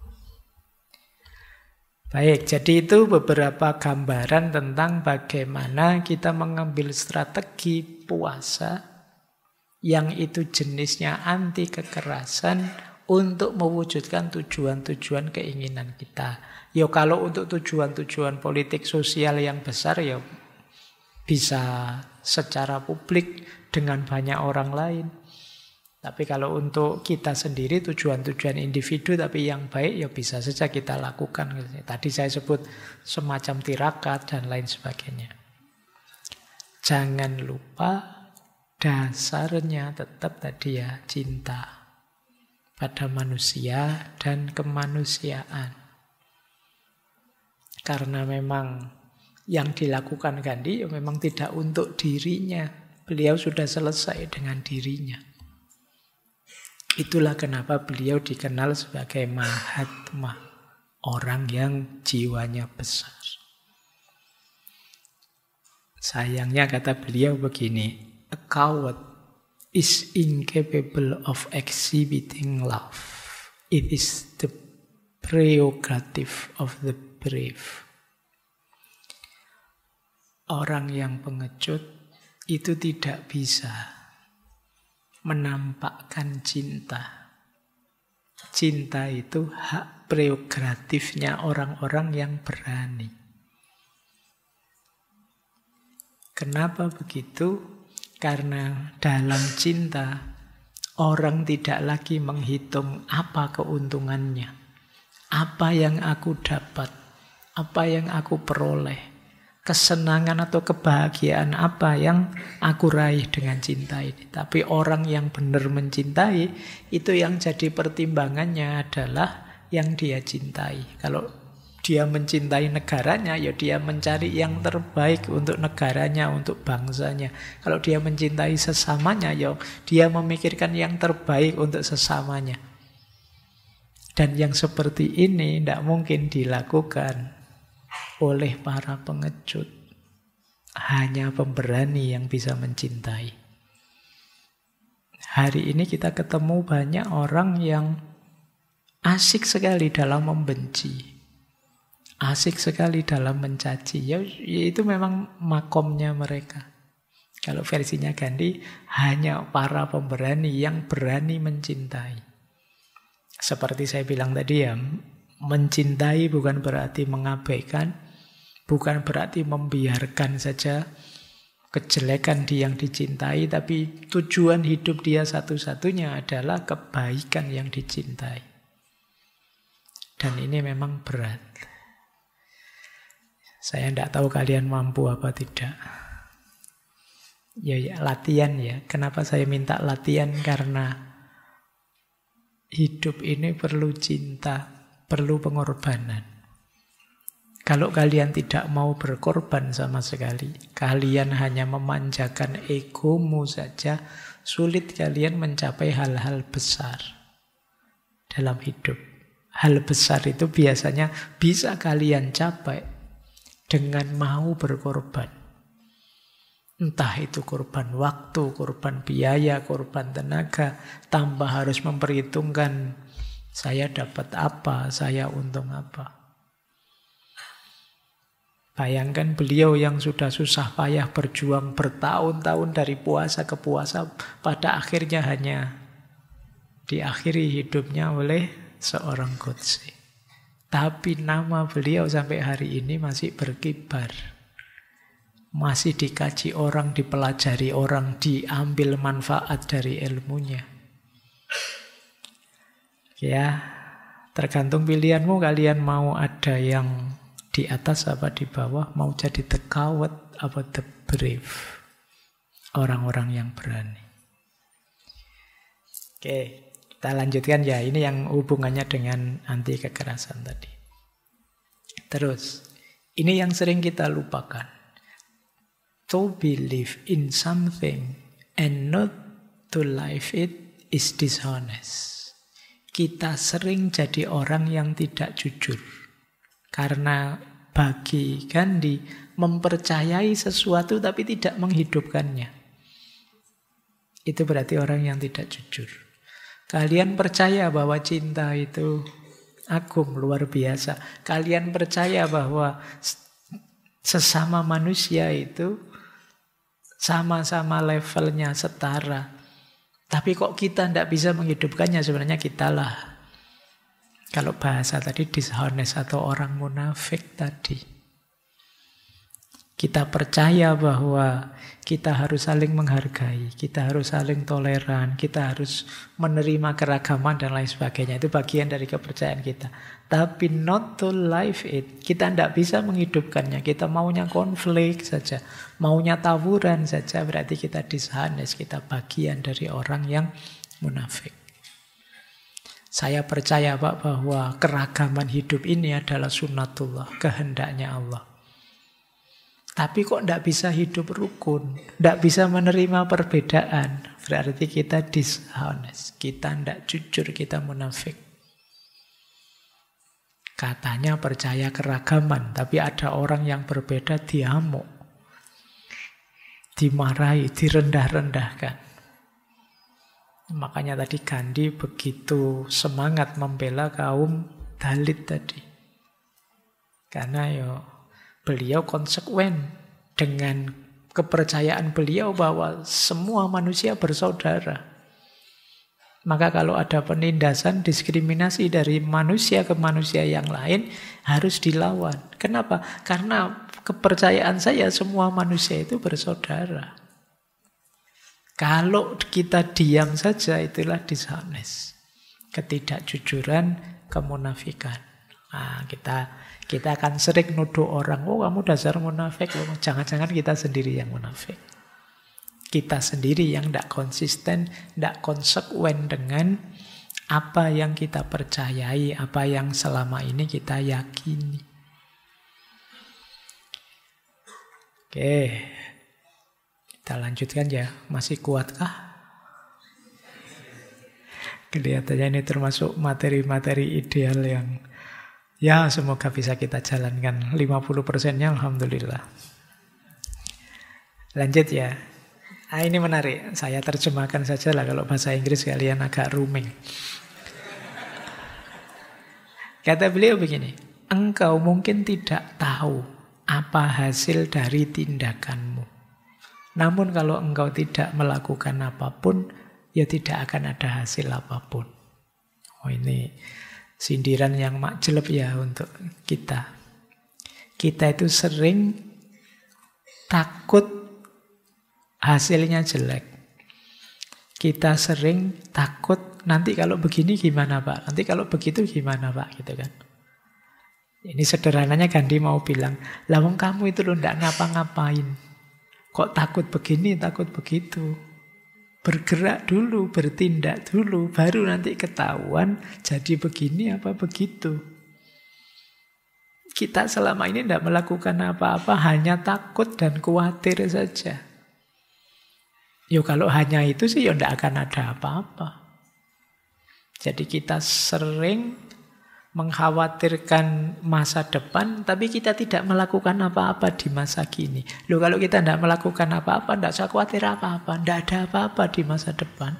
Baik, jadi itu beberapa gambaran tentang bagaimana kita mengambil strategi puasa yang itu jenisnya anti kekerasan untuk mewujudkan tujuan-tujuan keinginan kita. Ya kalau untuk tujuan-tujuan politik sosial yang besar ya bisa secara publik dengan banyak orang lain. Tapi kalau untuk kita sendiri, tujuan-tujuan individu tapi yang baik, ya bisa saja kita lakukan. Tadi saya sebut semacam tirakat dan lain sebagainya. Jangan lupa dasarnya tetap tadi ya, cinta pada manusia dan kemanusiaan. Karena memang yang dilakukan Gandhi memang tidak untuk dirinya. Beliau sudah selesai dengan dirinya. Itulah kenapa beliau dikenal sebagai Mahatma, orang yang jiwanya besar. Sayangnya kata beliau begini, a coward is incapable of exhibiting love. It is the prerogative of the brave. Orang yang pengecut itu tidak bisa menampakkan cinta. Cinta itu hak prerogatifnya orang-orang yang berani. Kenapa begitu? Karena dalam cinta, orang tidak lagi menghitung apa keuntungannya, apa yang aku dapat, apa yang aku peroleh, kesenangan atau kebahagiaan apa yang aku raih dengan cinta ini. Tapi orang yang benar mencintai, itu yang jadi pertimbangannya adalah yang dia cintai. Kalau dia mencintai negaranya, ya dia mencari yang terbaik untuk negaranya, untuk bangsanya. Kalau dia mencintai sesamanya, ya dia memikirkan yang terbaik untuk sesamanya. Dan yang seperti ini tidak mungkin dilakukan oleh para pengecut. Hanya pemberani yang bisa mencintai. Hari ini kita ketemu banyak orang yang asik sekali dalam membenci. Asik sekali dalam mencaci. Ya, itu memang makomnya mereka. Kalau versinya Gandhi, hanya para pemberani yang berani mencintai. Seperti saya bilang tadi ya, mencintai bukan berarti mengabaikan, bukan berarti membiarkan saja kejelekan di yang dicintai, tapi tujuan hidup dia satu-satunya adalah kebaikan yang dicintai. Dan ini memang berat. Saya tidak tahu kalian mampu apa tidak. Ya, latihan ya. Kenapa saya minta latihan? Karena hidup ini perlu cinta, perlu pengorbanan. Kalau kalian tidak mau berkorban sama sekali, kalian hanya memanjakan egomu saja, sulit kalian mencapai hal-hal besar dalam hidup. Hal besar itu biasanya bisa kalian capai dengan mau berkorban. Entah itu korban waktu, korban biaya, korban tenaga, tambah harus memperhitungkan saya dapat apa, saya untung apa. Bayangkan beliau yang sudah susah payah berjuang bertahun-tahun dari puasa ke puasa, pada akhirnya hanya diakhiri hidupnya oleh seorang Godse. Tapi nama beliau sampai hari ini masih berkibar. Masih dikaji orang, dipelajari orang, diambil manfaat dari ilmunya. Ya, tergantung pilihanmu, kalian mau ada yang di atas apa di bawah, mau jadi the coward apa the brave. Orang-orang yang berani. Oke. Kita lanjutkan ya, ini yang hubungannya dengan anti kekerasan tadi. Terus, ini yang sering kita lupakan. To believe in something and not to live it is dishonest. Kita sering jadi orang yang tidak jujur. Karena bagi Gandhi, mempercayai sesuatu tapi tidak menghidupkannya. Itu berarti orang yang tidak jujur. Kalian percaya bahwa cinta itu agung, luar biasa. Kalian percaya bahwa sesama manusia itu sama-sama levelnya setara. Tapi kok kita tidak bisa menghidupkannya? Sebenarnya kitalah. Kalau bahasa tadi dishonest atau orang munafik tadi. Kita percaya bahwa kita harus saling menghargai, kita harus saling toleran, kita harus menerima keragaman dan lain sebagainya. Itu bagian dari kepercayaan kita. Tapi not to live it. Kita tidak bisa menghidupkannya. Kita maunya konflik saja, maunya tawuran saja. Berarti kita dishonest, kita bagian dari orang yang munafik. Saya percaya Pak bahwa keragaman hidup ini adalah sunnatullah, kehendaknya Allah. Tapi kok tidak bisa hidup rukun, tidak bisa menerima perbedaan. Berarti kita dishonest, kita tidak jujur, kita munafik. Katanya percaya keragaman, tapi ada orang yang berbeda diamuk, dimarahi, direndah-rendahkan. Makanya tadi Gandhi begitu semangat membela kaum Dalit tadi. Karena beliau konsekuen dengan kepercayaan beliau bahwa semua manusia bersaudara. Maka kalau ada penindasan, diskriminasi dari manusia ke manusia yang lain harus dilawan. Kenapa? Karena kepercayaan saya semua manusia itu bersaudara. Kalau kita diam saja itulah dishonest. Ketidakjujuran, kemunafikan. Nah, kita akan sering nuduh orang, oh kamu dasar munafik. Jangan-jangan kita sendiri yang munafik. Kita sendiri yang tidak konsisten, tidak konsekuen dengan apa yang kita percayai, apa yang selama ini kita yakini. Oke, kita lanjutkan ya. Masih kuatkah? Kelihatannya ini termasuk materi-materi ideal yang ya semoga bisa kita jalankan. 50%-nya alhamdulillah. Lanjut ya. Ini menarik. Saya terjemahkan saja lah, kalau bahasa Inggris kalian agak ruming. Kata beliau begini, engkau mungkin tidak tahu apa hasil dari tindakanmu. Namun kalau engkau tidak melakukan apapun, ya tidak akan ada hasil apapun. Oh, ini sindiran yang makjeleb ya untuk kita. Kita itu sering takut hasilnya jelek. Kita sering takut nanti kalau begini gimana Pak? Nanti kalau begitu gimana Pak? Gitu kan. Ini sederhananya Gandhi mau bilang, lah wong kamu itu loh ndak ngapa-ngapain. Kok takut begini, takut begitu. Bergerak dulu, bertindak dulu, baru nanti ketahuan jadi begini apa begitu. Kita selama ini tidak melakukan apa-apa, hanya takut dan khawatir saja. Kalau hanya itu sih tidak akan ada apa-apa. Jadi kita sering mengkhawatirkan masa depan, tapi kita tidak melakukan apa-apa di masa kini. Kalau kita tidak melakukan apa-apa, tidak usah khawatir apa-apa, tidak ada apa-apa di masa depan.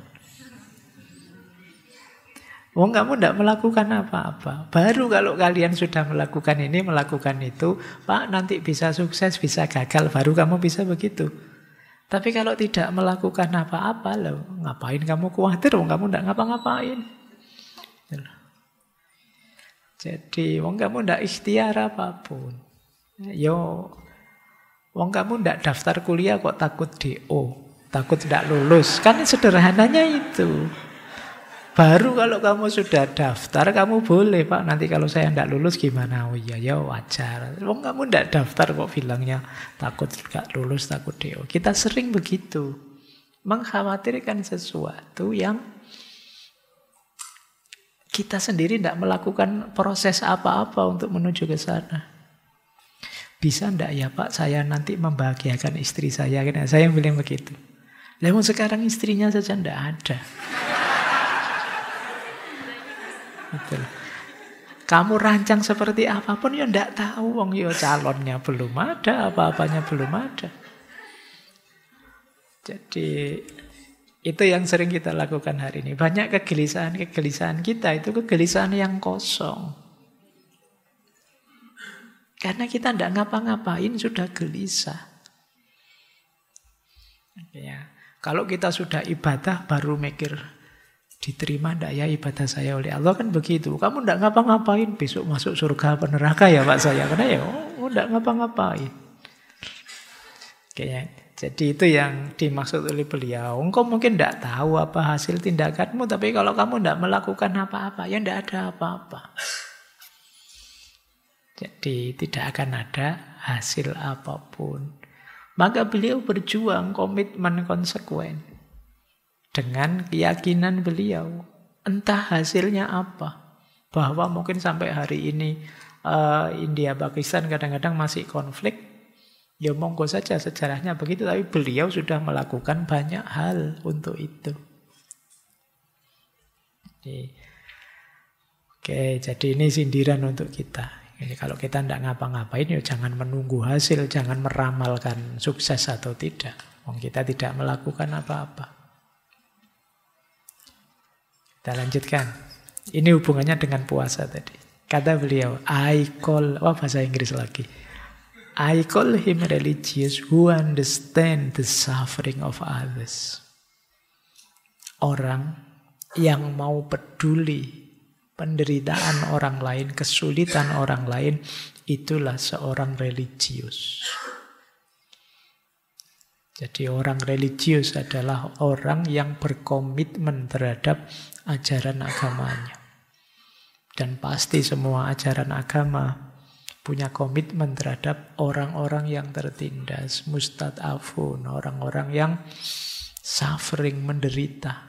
Kamu tidak melakukan apa-apa. Baru kalau kalian sudah melakukan ini, melakukan itu, Pak nanti bisa sukses, bisa gagal, baru kamu bisa begitu. Tapi kalau tidak melakukan apa-apa, ngapain kamu khawatir? Kamu tidak ngapa-ngapain. Jadi, kamu tidak ikhtiar apapun. Kamu tidak daftar kuliah kok takut DO, takut tidak lulus. Kan sederhananya itu. Baru kalau kamu sudah daftar, kamu boleh Pak. Nanti kalau saya tidak lulus gimana? Oh iya, ya wajar. Kamu tidak daftar kok bilangnya takut tidak lulus, takut DO. Kita sering begitu, mengkhawatirkan sesuatu yang kita sendiri tidak melakukan proses apa-apa untuk menuju ke sana. Bisa enggak ya Pak, saya nanti membahagiakan istri saya? Saya yang bilang begitu. Sekarang istrinya saja tidak ada. Betul. Kamu rancang seperti apapun ya tidak tahu. Calonnya belum ada, apa-apanya belum ada. Jadi itu yang sering kita lakukan hari ini. Banyak kegelisahan kita itu kegelisahan yang kosong. Karena kita tidak ngapa-ngapain sudah gelisah. Ya. Kalau kita sudah ibadah baru mikir, diterima tidak ya ibadah saya oleh Allah, kan begitu. Kamu tidak ngapa-ngapain besok masuk surga apa neraka ya Pak saya. Karena tidak ngapa-ngapain. Kayaknya. Jadi itu yang dimaksud oleh beliau. Engkau mungkin tidak tahu apa hasil tindakanmu, tapi kalau kamu tidak melakukan apa-apa, ya tidak ada apa-apa. Jadi tidak akan ada hasil apapun. Maka beliau berjuang, komitmen, konsekuen. Dengan keyakinan beliau. Entah hasilnya apa. Bahwa mungkin sampai hari ini India, Pakistan kadang-kadang masih konflik. Ya monggo saja sejarahnya begitu, tapi beliau sudah melakukan banyak hal untuk itu. Jadi ini sindiran untuk kita. Jadi kalau kita tidak ngapa-ngapain, ya jangan menunggu hasil, jangan meramalkan sukses atau tidak. Kita tidak melakukan apa-apa. Kita lanjutkan. Ini hubungannya dengan puasa tadi. Kata beliau, bahasa Inggris lagi. I call him religious who understand the suffering of others. Orang yang mau peduli penderitaan orang lain, kesulitan orang lain, itulah seorang religius. Jadi orang religius adalah orang yang berkomitmen terhadap ajaran agamanya. Dan pasti semua ajaran agama punya komitmen terhadap orang-orang yang tertindas, mustad'afun, orang-orang yang suffering, menderita.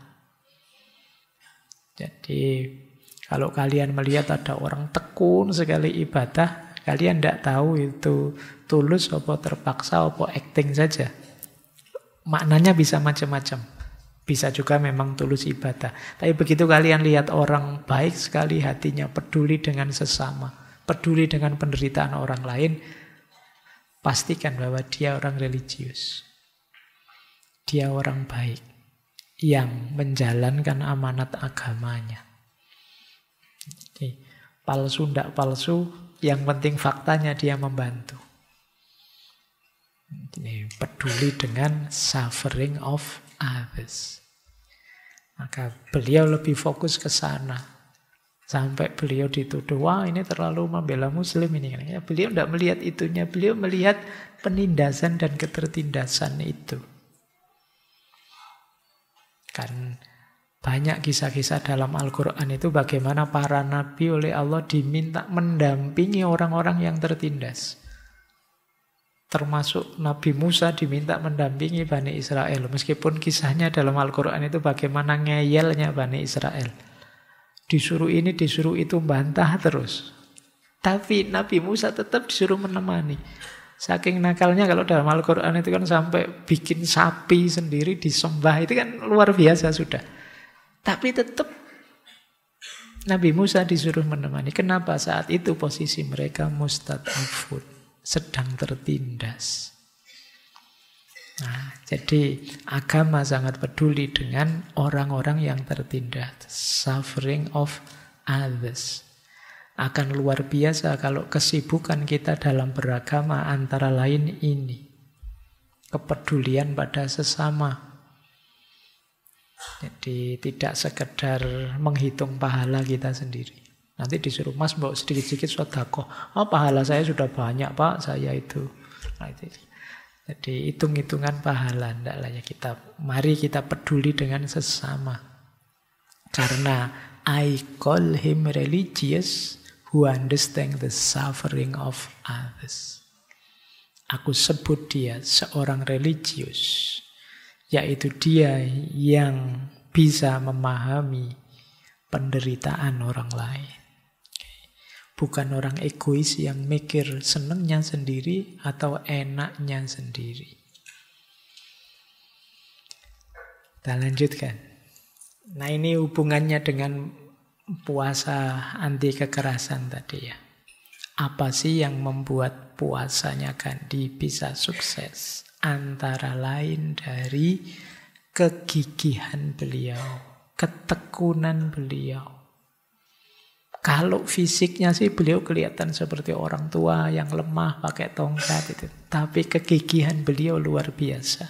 Jadi kalau kalian melihat ada orang tekun sekali ibadah, kalian tidak tahu itu tulus apa terpaksa apa acting saja. Maknanya bisa macam-macam. Bisa juga memang tulus ibadah. Tapi begitu kalian lihat orang baik sekali hatinya, peduli dengan sesama, peduli dengan penderitaan orang lain, pastikan bahwa dia orang religius. Dia orang baik yang menjalankan amanat agamanya. Jadi, palsu ndak palsu, yang penting faktanya dia membantu. Jadi, peduli dengan suffering of others. Maka beliau lebih fokus ke sana. Sampai beliau dituduh, wah ini terlalu membela muslim ini. Ya, beliau tidak melihat itunya, beliau melihat penindasan dan ketertindasan itu. Kan banyak kisah-kisah dalam Al-Quran itu bagaimana para nabi oleh Allah diminta mendampingi orang-orang yang tertindas. Termasuk Nabi Musa diminta mendampingi Bani Israel. Meskipun kisahnya dalam Al-Quran itu bagaimana ngeyelnya Bani Israel. Disuruh ini, disuruh itu, bantah terus. Tapi Nabi Musa tetap disuruh menemani. Saking nakalnya kalau dalam Al-Quran itu kan sampai bikin sapi sendiri disembah. Itu kan luar biasa sudah. Tapi tetap Nabi Musa disuruh menemani. Kenapa? Saat itu posisi mereka mustad'afun, sedang tertindas. Nah, jadi agama sangat peduli dengan orang-orang yang tertindas. Suffering of others. Akan luar biasa kalau kesibukan kita dalam beragama antara lain ini. Kepedulian pada sesama. Jadi tidak sekedar menghitung pahala kita sendiri. Nanti disuruh, mas bawa sedikit-sedikit sedekah. Oh, pahala saya sudah banyak pak, saya itu. Nah, itu. Jadi hitung-hitungan pahala, ndaklah ya kita. Mari kita peduli dengan sesama. Karena I call him religious who understand the suffering of others. Aku sebut dia seorang religius, yaitu dia yang bisa memahami penderitaan orang lain. Bukan orang egois yang mikir senengnya sendiri atau enaknya sendiri. Kita lanjutkan. Nah ini hubungannya dengan puasa anti kekerasan tadi ya. Apa sih yang membuat puasanya Gandhi bisa sukses? Antara lain dari kegigihan beliau, ketekunan beliau. Kalau fisiknya sih beliau kelihatan seperti orang tua yang lemah pakai tongkat itu. Tapi kegigihan beliau luar biasa.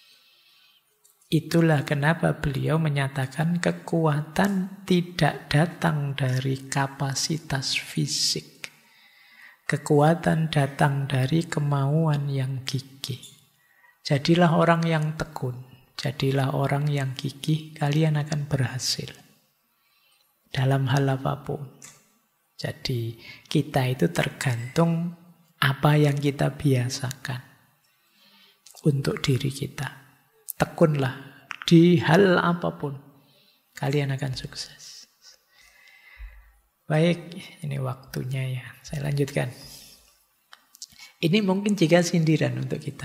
Itulah kenapa beliau menyatakan kekuatan tidak datang dari kapasitas fisik. Kekuatan datang dari kemauan yang gigih. Jadilah orang yang tekun, jadilah orang yang gigih, kalian akan berhasil dalam hal apapun. Jadi kita itu tergantung apa yang kita biasakan untuk diri kita. Tekunlah di hal apapun, kalian akan sukses. Baik, ini waktunya ya. Saya lanjutkan. Ini mungkin jika sindiran untuk kita.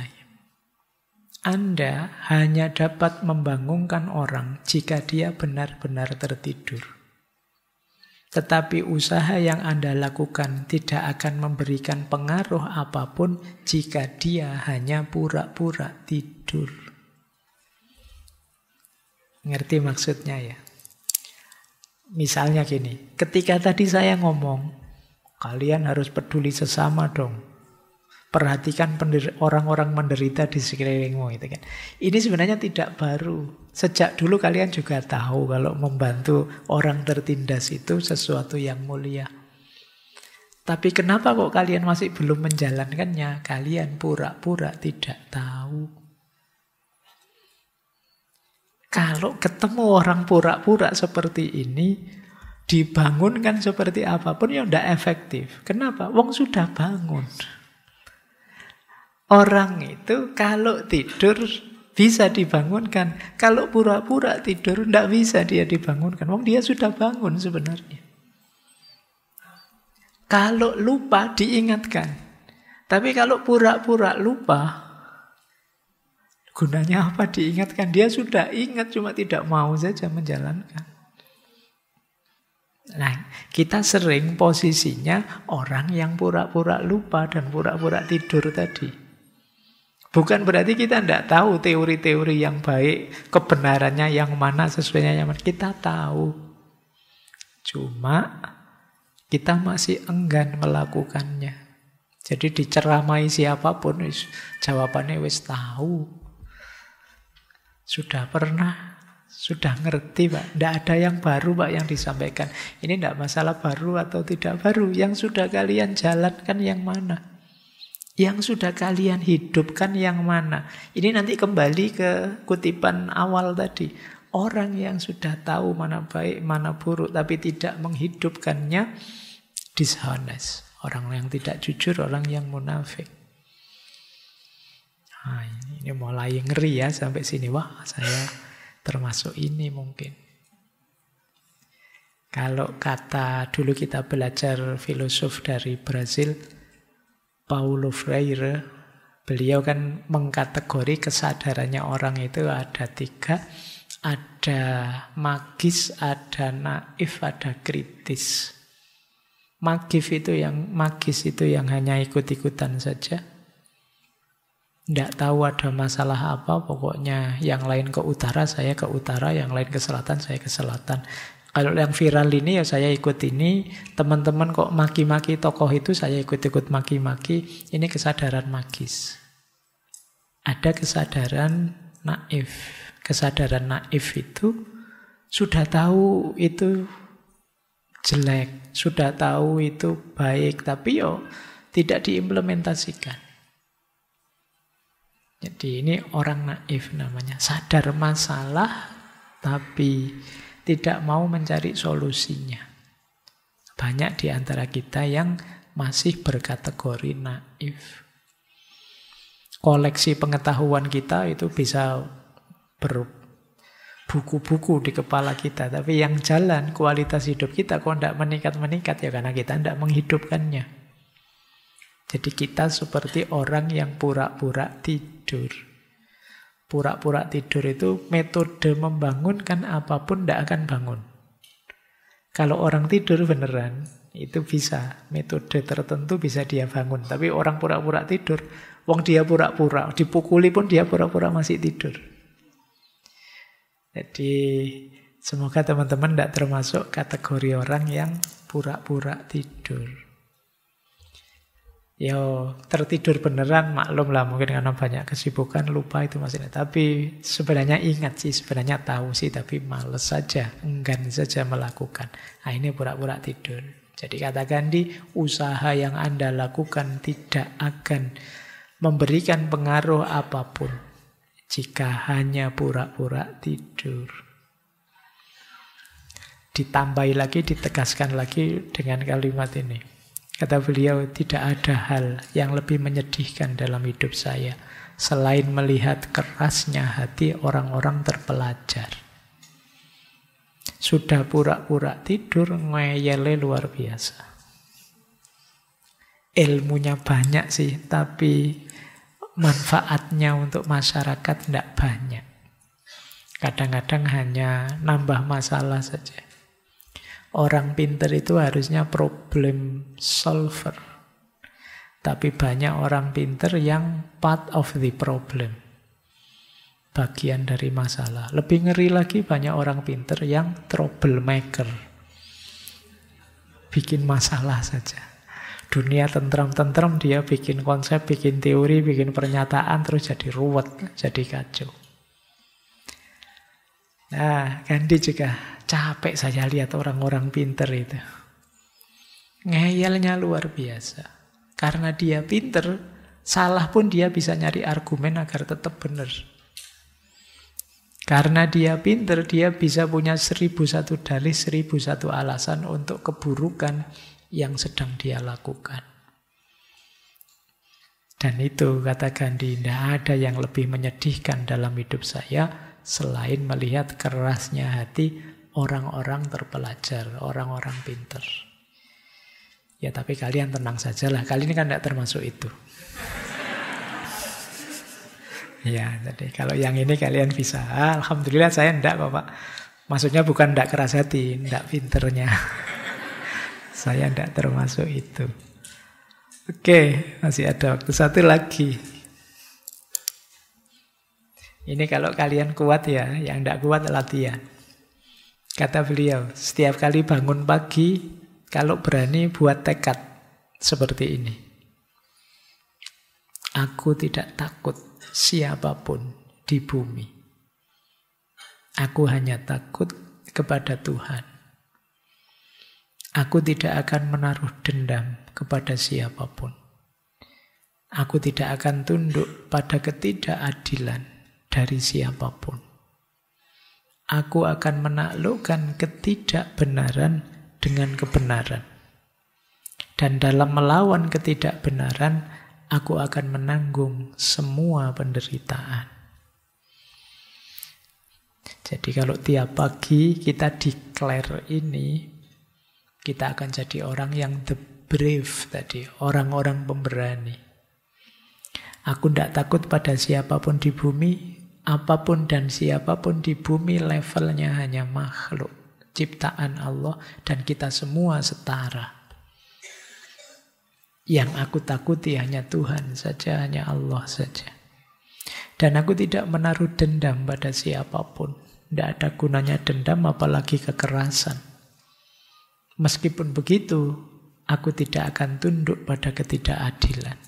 Anda hanya dapat membangunkan orang jika dia benar-benar tertidur. Tetapi usaha yang Anda lakukan tidak akan memberikan pengaruh apapun jika dia hanya pura-pura tidur. Ngerti maksudnya ya? Misalnya gini, ketika tadi saya ngomong, kalian harus peduli sesama dong. Perhatikan orang-orang menderita di sekelilingmu itu kan. Ini sebenarnya tidak baru. Sejak dulu kalian juga tahu kalau membantu orang tertindas itu sesuatu yang mulia. Tapi kenapa kok kalian masih belum menjalankannya? Kalian pura-pura tidak tahu. Kalau ketemu orang pura-pura seperti ini, dibangunkan seperti apapun ya tidak efektif. Kenapa? Wong sudah bangun. Orang itu kalau tidur bisa dibangunkan. Kalau pura-pura tidur tidak bisa dia dibangunkan. Wong dia sudah bangun sebenarnya. Kalau lupa diingatkan. Tapi kalau pura-pura lupa, gunanya apa diingatkan? Dia sudah ingat cuma tidak mau saja menjalankan. Nah, kita sering posisinya orang yang pura-pura lupa dan pura-pura tidur tadi. Bukan berarti kita tidak tahu teori-teori yang baik, kebenarannya yang mana, sesuainya yang mana. Kita tahu. Cuma kita masih enggan melakukannya. Jadi diceramai siapapun, jawabannya wis tahu. Sudah pernah, sudah ngerti Pak. Tidak ada yang baru Pak yang disampaikan. Ini tidak masalah baru atau tidak baru. Yang sudah kalian jalankan yang mana? Yang sudah kalian hidupkan yang mana? Ini nanti kembali ke kutipan awal tadi. Orang yang sudah tahu mana baik, mana buruk, tapi tidak menghidupkannya, dishonest. Orang yang tidak jujur, orang yang munafik. Nah, ini mulai ngeri ya sampai sini. Wah, saya termasuk ini mungkin. Kalau kata dulu kita belajar filosof dari Brazil, Paulo Freire, beliau kan mengkategori kesadarannya orang itu ada 3. Ada magis, ada naif, ada kritis. Magis itu yang hanya ikut-ikutan saja. Tidak tahu ada masalah apa, pokoknya yang lain ke utara, saya ke utara, yang lain ke selatan, saya ke selatan. Kalau yang viral ini ya saya ikut ini, teman-teman kok maki-maki tokoh itu saya ikut-ikut maki-maki. Ini kesadaran magis. Ada kesadaran naif. Kesadaran naif itu sudah tahu itu jelek, sudah tahu itu baik, tapi tidak diimplementasikan. Jadi ini orang naif namanya. Sadar masalah, tapi tidak mau mencari solusinya. Banyak di antara kita yang masih berkategori naif. Koleksi pengetahuan kita itu bisa berbuku-buku di kepala kita. Tapi yang jalan kualitas hidup kita kok tidak meningkat-meningkat ya karena kita tidak menghidupkannya. Jadi kita seperti orang yang pura-pura tidur. Pura-pura tidur itu metode membangunkan apapun tidak akan bangun. Kalau orang tidur beneran, itu bisa. Metode tertentu bisa dia bangun. Tapi orang pura-pura tidur, wong dia pura-pura. Dipukuli pun dia pura-pura masih tidur. Jadi semoga teman-teman tidak termasuk kategori orang yang pura-pura tidur. Tertidur beneran maklumlah mungkin karena banyak kesibukan lupa itu maksudnya. Tapi sebenarnya ingat sih, sebenarnya tahu sih tapi males saja, enggan saja melakukan. Nah ini pura-pura tidur. Jadi kata Gandhi, usaha yang Anda lakukan tidak akan memberikan pengaruh apapun jika hanya pura-pura tidur. Ditambahi lagi, ditegaskan lagi dengan kalimat ini. Kata beliau, tidak ada hal yang lebih menyedihkan dalam hidup saya selain melihat kerasnya hati orang-orang terpelajar. Sudah pura-pura tidur, ngeyele luar biasa. Ilmunya banyak sih, tapi manfaatnya untuk masyarakat tidak banyak. Kadang-kadang hanya nambah masalah saja. Orang pinter itu harusnya problem solver. Tapi banyak orang pinter yang part of the problem. Bagian dari masalah. Lebih ngeri lagi banyak orang pinter yang troublemaker. Bikin masalah saja. Dunia tentram-tentram, dia bikin konsep, bikin teori, bikin pernyataan, terus jadi ruwet, jadi kacau. Nah, Gandhi juga capek saya lihat orang-orang pinter itu. Ngeyelnya luar biasa. Karena dia pinter, salah pun dia bisa nyari argumen agar tetap benar. Karena dia pinter, dia bisa punya 1001 dalih, 1001 alasan untuk keburukan yang sedang dia lakukan. Dan itu, kata Gandhi, tidak ada yang lebih menyedihkan dalam hidup saya selain melihat kerasnya hati orang-orang terpelajar, orang-orang pinter. Ya tapi kalian tenang sajalah, kali ini kan tidak termasuk itu. Ya, jadi kalau yang ini kalian bisa. Alhamdulillah saya tidak kok Pak. Maksudnya bukan tidak keras hati, tidak pinternya. Saya tidak termasuk itu. Oke, masih ada waktu satu lagi. Ini kalau kalian kuat ya, yang tidak kuat latihan. Kata beliau, setiap kali bangun pagi, kalau berani buat tekad seperti ini. Aku tidak takut siapapun di bumi. Aku hanya takut kepada Tuhan. Aku tidak akan menaruh dendam kepada siapapun. Aku tidak akan tunduk pada ketidakadilan dari siapapun. Aku akan menaklukkan ketidakbenaran dengan kebenaran. Dan dalam melawan ketidakbenaran, aku akan menanggung semua penderitaan. Jadi kalau tiap pagi kita declare ini, kita akan jadi orang yang the brave tadi, orang-orang pemberani. Aku tidak takut pada siapapun di bumi, apapun dan siapapun di bumi levelnya hanya makhluk, ciptaan Allah, dan kita semua setara. Yang aku takuti hanya Tuhan saja, hanya Allah saja. Dan aku tidak menaruh dendam pada siapapun. Tidak ada gunanya dendam, apalagi kekerasan. Meskipun begitu, aku tidak akan tunduk pada ketidakadilan.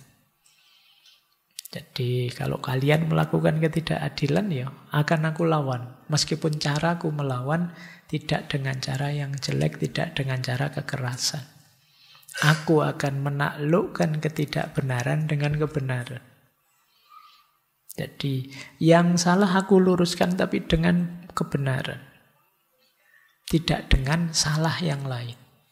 Jadi kalau kalian melakukan ketidakadilan, ya akan aku lawan. Meskipun caraku melawan tidak dengan cara yang jelek, tidak dengan cara kekerasan. Aku akan menaklukkan ketidakbenaran dengan kebenaran. Jadi yang salah aku luruskan tapi dengan kebenaran. Tidak dengan salah yang lain.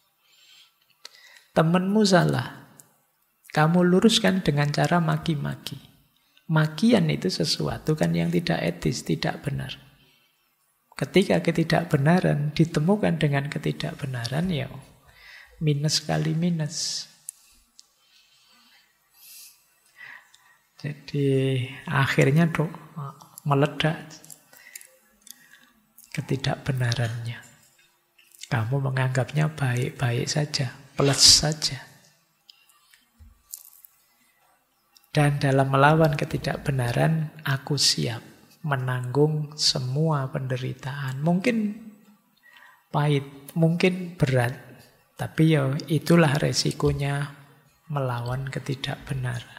Temanmu salah, kamu luruskan dengan cara maki-maki. Makian itu sesuatu kan yang tidak etis, tidak benar. Ketika ketidakbenaran ditemukan dengan ketidakbenaran, ya minus kali minus. Jadi akhirnya meledak ketidakbenarannya. Kamu menganggapnya baik-baik saja, plus saja. Dan dalam melawan ketidakbenaran, aku siap menanggung semua penderitaan. Mungkin pahit, mungkin berat. Tapi ya itulah resikonya melawan ketidakbenaran.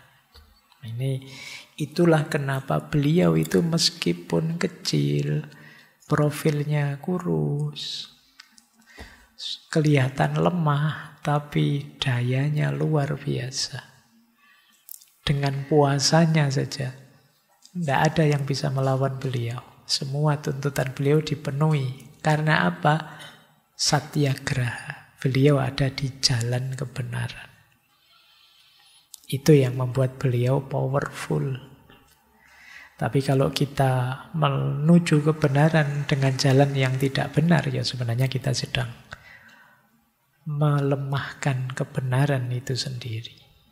Itulah kenapa beliau itu meskipun kecil, profilnya kurus, kelihatan lemah, tapi dayanya luar biasa. Dengan puasanya saja Tidak ada yang bisa melawan beliau. Semua tuntutan beliau dipenuhi. Karena apa? Satyagraha. Beliau ada di jalan kebenaran. Itu yang membuat beliau powerful. Tapi kalau kita menuju kebenaran dengan jalan yang tidak benar, ya sebenarnya kita sedang melemahkan kebenaran itu sendiri.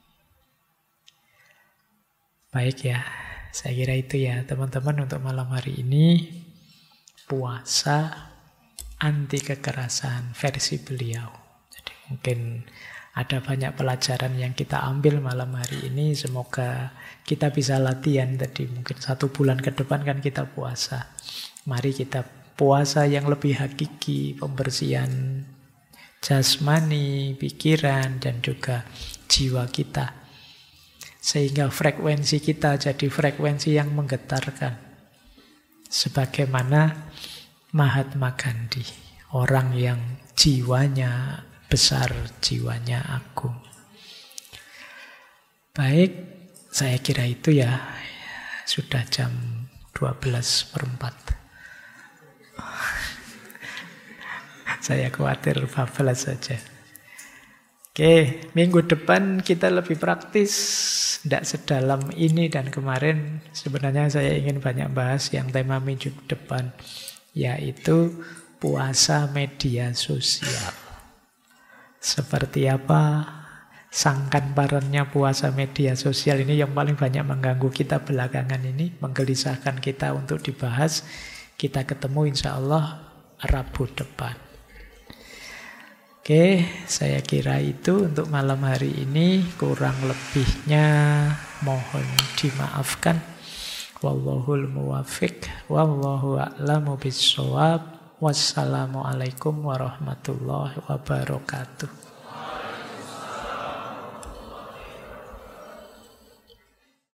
Baik ya, saya kira itu ya teman-teman untuk malam hari ini. Puasa anti kekerasan versi beliau. Jadi mungkin ada banyak pelajaran yang kita ambil malam hari ini. Semoga kita bisa latihan. Tadi mungkin 1 bulan ke depan kan kita puasa. Mari kita puasa yang lebih hakiki, pembersihan jasmani, pikiran, dan juga jiwa kita. Sehingga frekuensi kita jadi frekuensi yang menggetarkan. Sebagaimana Mahatma Gandhi, orang yang jiwanya besar, jiwanya agung. Baik, saya kira itu ya. Sudah jam 12:04. Saya khawatir bablas saja. Oke, minggu depan kita lebih praktis. Tidak sedalam ini dan kemarin. Sebenarnya saya ingin banyak bahas yang tema minggu depan, yaitu puasa media sosial. Seperti apa sangkan parannya puasa media sosial ini yang paling banyak mengganggu kita belakangan ini, menggelisahkan kita untuk dibahas. Kita ketemu insya Allah Rabu depan. Oke, saya kira itu untuk malam hari ini. Kurang lebihnya mohon dimaafkan. Wallahul muwafiq, wallahu a'lamu bissawab. Wassalamualaikum warahmatullahi wabarakatuh.